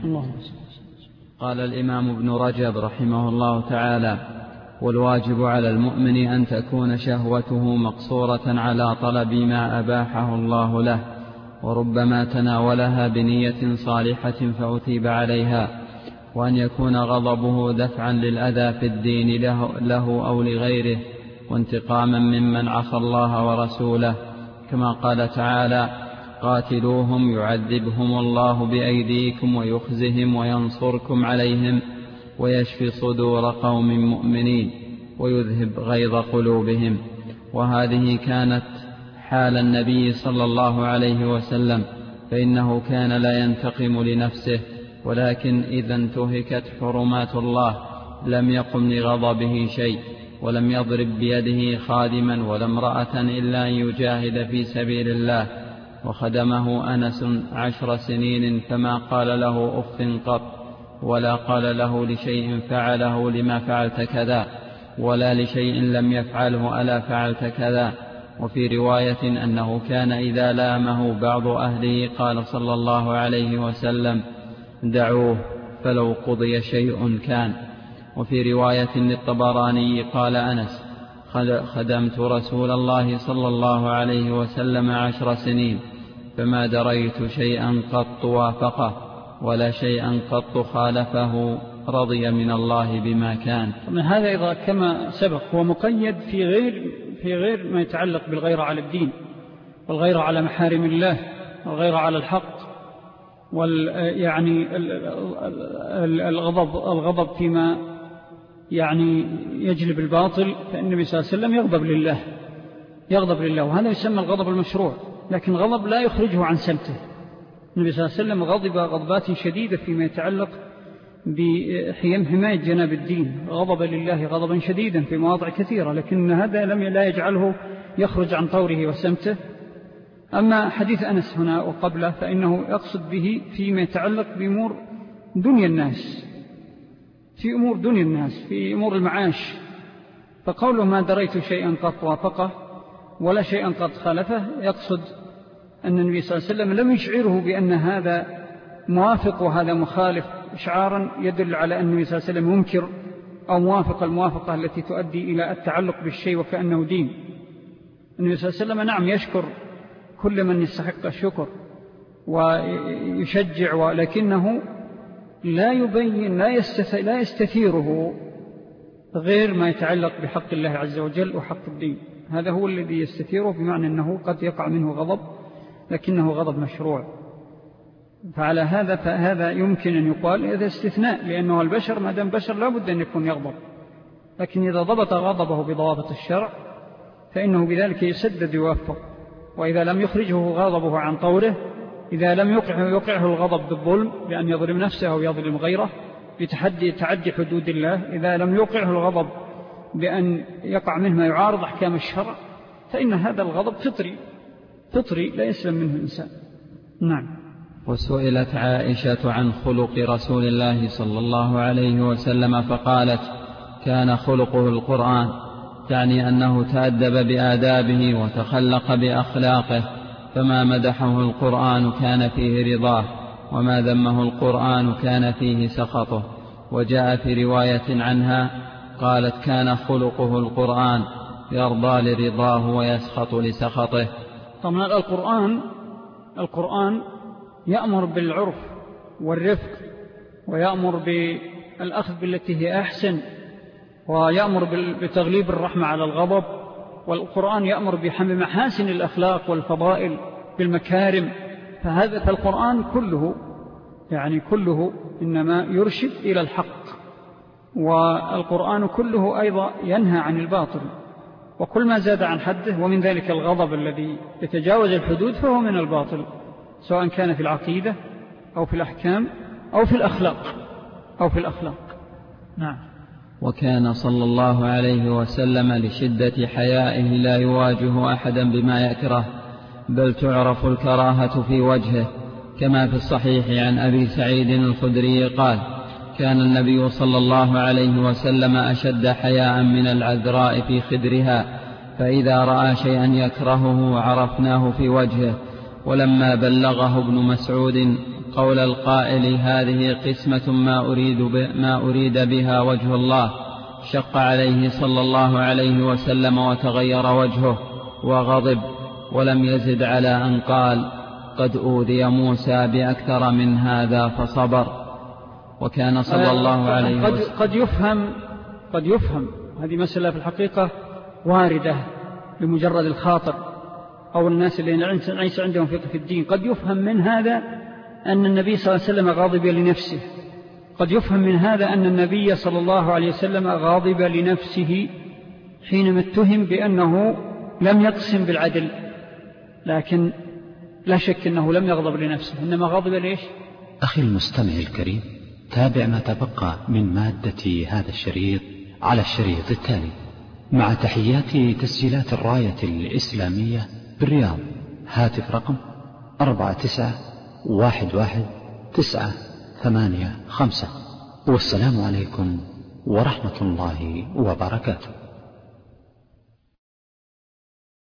قال الإمام ابن رجب رحمه الله تعالى: والواجب على المؤمن أن تكون شهوته مقصورة على طلب ما أباحه الله له، وربما تناولها بنية صالحة فأثيب عليها، وأن يكون غضبه دفعا للأذى في الدين له, له أو لغيره، وانتقاما ممن عصى الله ورسوله، كما قال تعالى: قاتلوهم يعذبهم الله بأيديكم ويخزهم وينصركم عليهم ويشفي صدور قوم مؤمنين ويذهب غيظ قلوبهم. وهذه كانت حال النبي صلى الله عليه وسلم، فإنه كان لا ينتقم لنفسه، ولكن إذا انتهكت حرمات الله لم يقم لغضبه شيء، ولم يضرب بيده خادما ولا امرأة إلا أن يجاهد في سبيل الله. وخدمه أنس عشر سنين فما قال له أف قط، ولا قال له لشيء فعله لما فعلت كذا، ولا لشيء لم يفعله ألا فعلت كذا. وفي رواية أنه كان إذا لامه بعض أهله قال صلى الله عليه وسلم: دعوه فلو قضي شيء كان. وفي رواية للطبراني قال أنس: خدمت رسول الله صلى الله عليه وسلم عشر سنين فما دريت شيئا قط وافقه ولا شيئا قط خالفه، رضي من الله بما كان. من هذا إذا كما سبق هو مقيد في غير في غير ما يتعلق بالغيرة على الدين، والغيرة على محارم الله، والغيرة على الحق، وال يعني الغضب الغضب فيما يعني يجلب الباطل، فإن النبي صلى الله عليه وسلم يغضب لله يغضب لله وهذا يسمى الغضب المشروع، لكن غضب لا يخرجه عن سمته. النبي صلى الله عليه وسلم غضب غضبات شديدة فيما يتعلق بحماية جناب الدين، غضب لله غضبا شديدا في مواضع كثيرة، لكن هذا لم لا يجعله يخرج عن طوره وسمته. أما حديث أنس هنا وقبله فإنه يقصد به فيما يتعلق بأمور دنيا الناس، في أمور دنيا الناس، في أمور المعاش. فقوله ما دريت شيئا قد وافقه ولا شيئا قد خالفه، يقصد أن النبي صلى الله عليه وسلم لم يشعره بأن هذا موافق وهذا مخالف إشعارا يدل على أن النبي صلى الله عليه وسلم منكر أو موافق الموافقة التي تؤدي إلى التعلق بالشيء وكأنه دين. النبي صلى الله عليه وسلم نعم يشكر كل من يستحق الشكر ويشجع، ولكنه لا يبين لا, لا يستثيره غير ما يتعلق بحق الله عز وجل وحق الدين. هذا هو الذي يستثيره، بمعنى أنه قد يقع منه غضب لكنه غضب مشروع. فعلى هذا فهذا يمكن أن يقال هذا استثناء، لأنه البشر ما دام بشر لا بد أن يكون يغضب، لكن إذا ضبط غضبه بضوابط الشرع فإنه بذلك يسدد ويوفق. وإذا لم يخرجه غضبه عن طوره، إذا لم يقعه, يقعه الغضب بالظلم بأن يظلم نفسه أو يظلم غيره بتحدي تعدي حدود الله، إذا لم يقعه الغضب بأن يقع منه ما يعارض أحكام الشرع، فإن هذا الغضب فطري فطري لا يسلم منه الإنسان. نعم. وسئلت عائشة عن خلق رسول الله صلى الله عليه وسلم فقالت: كان خلقه القرآن، تعني أنه تأدب بآدابه وتخلق بأخلاقه، فما مدحه القرآن كان فيه رضاه، وما ذمه القرآن كان فيه سخطه. وجاء في رواية عنها قالت: كان خلقه القرآن، يرضى لرضاه ويسخط لسخطه. طبعا القرآن القرآن يأمر بالعرف والرفق، ويأمر بالأخذ بالتي هي أحسن، ويأمر بتغليب الرحمة على الغضب. والقرآن يأمر بمحاسن الأخلاق والفضائل بالمكارم. فهذا فالقرآن كله يعني كله إنما يرشد إلى الحق، والقرآن كله أيضا ينهى عن الباطل، وكل ما زاد عن حده ومن ذلك الغضب الذي يتجاوز الحدود فهو من الباطل، سواء كان في العقيدة أو في الأحكام أو في الأخلاق أو في الأخلاق. نعم. وكان صلى الله عليه وسلم لشدة حيائه لا يواجه أحدا بما يكره، بل تعرف الكراهة في وجهه، كما في الصحيح عن أبي سعيد الخدري قال: كان النبي صلى الله عليه وسلم أشد حياء من العذراء في خدرها، فإذا رأى شيئا يكرهه عرفناه في وجهه. ولما بلغه ابن مسعود قول القائل هذه قسمة ما أريد, ما أريد بها وجه الله شق عليه صلى الله عليه وسلم وتغير وجهه وغضب، ولم يزد على أن قال قد أوذي موسى بأكثر من هذا فصبر. وكان صلى الله عليه قد, وسلم قد يفهم قد يفهم هذه مسألة في الحقيقة واردة بمجرد الخاطر أو الناس اللي ليس عندهم فقه في الدين. قد يفهم من هذا أن النبي صلى الله عليه وسلم غاضب لنفسه، قد يفهم من هذا أن النبي صلى الله عليه وسلم غاضب لنفسه حينما اتهم بأنه لم يقسم بالعدل، لكن لا شك أنه لم يغضب لنفسه، إنما غضب ليش؟ أخي المستمع الكريم، تابع ما تبقى من مادة هذا الشريط على الشريط التالي مع تحيات تسجيلات الراية الإسلامية بالرياض. هاتف رقم أربعة تسعة واحد واحد تسعة ثمانية خمسة. والسلام عليكم ورحمة الله وبركاته.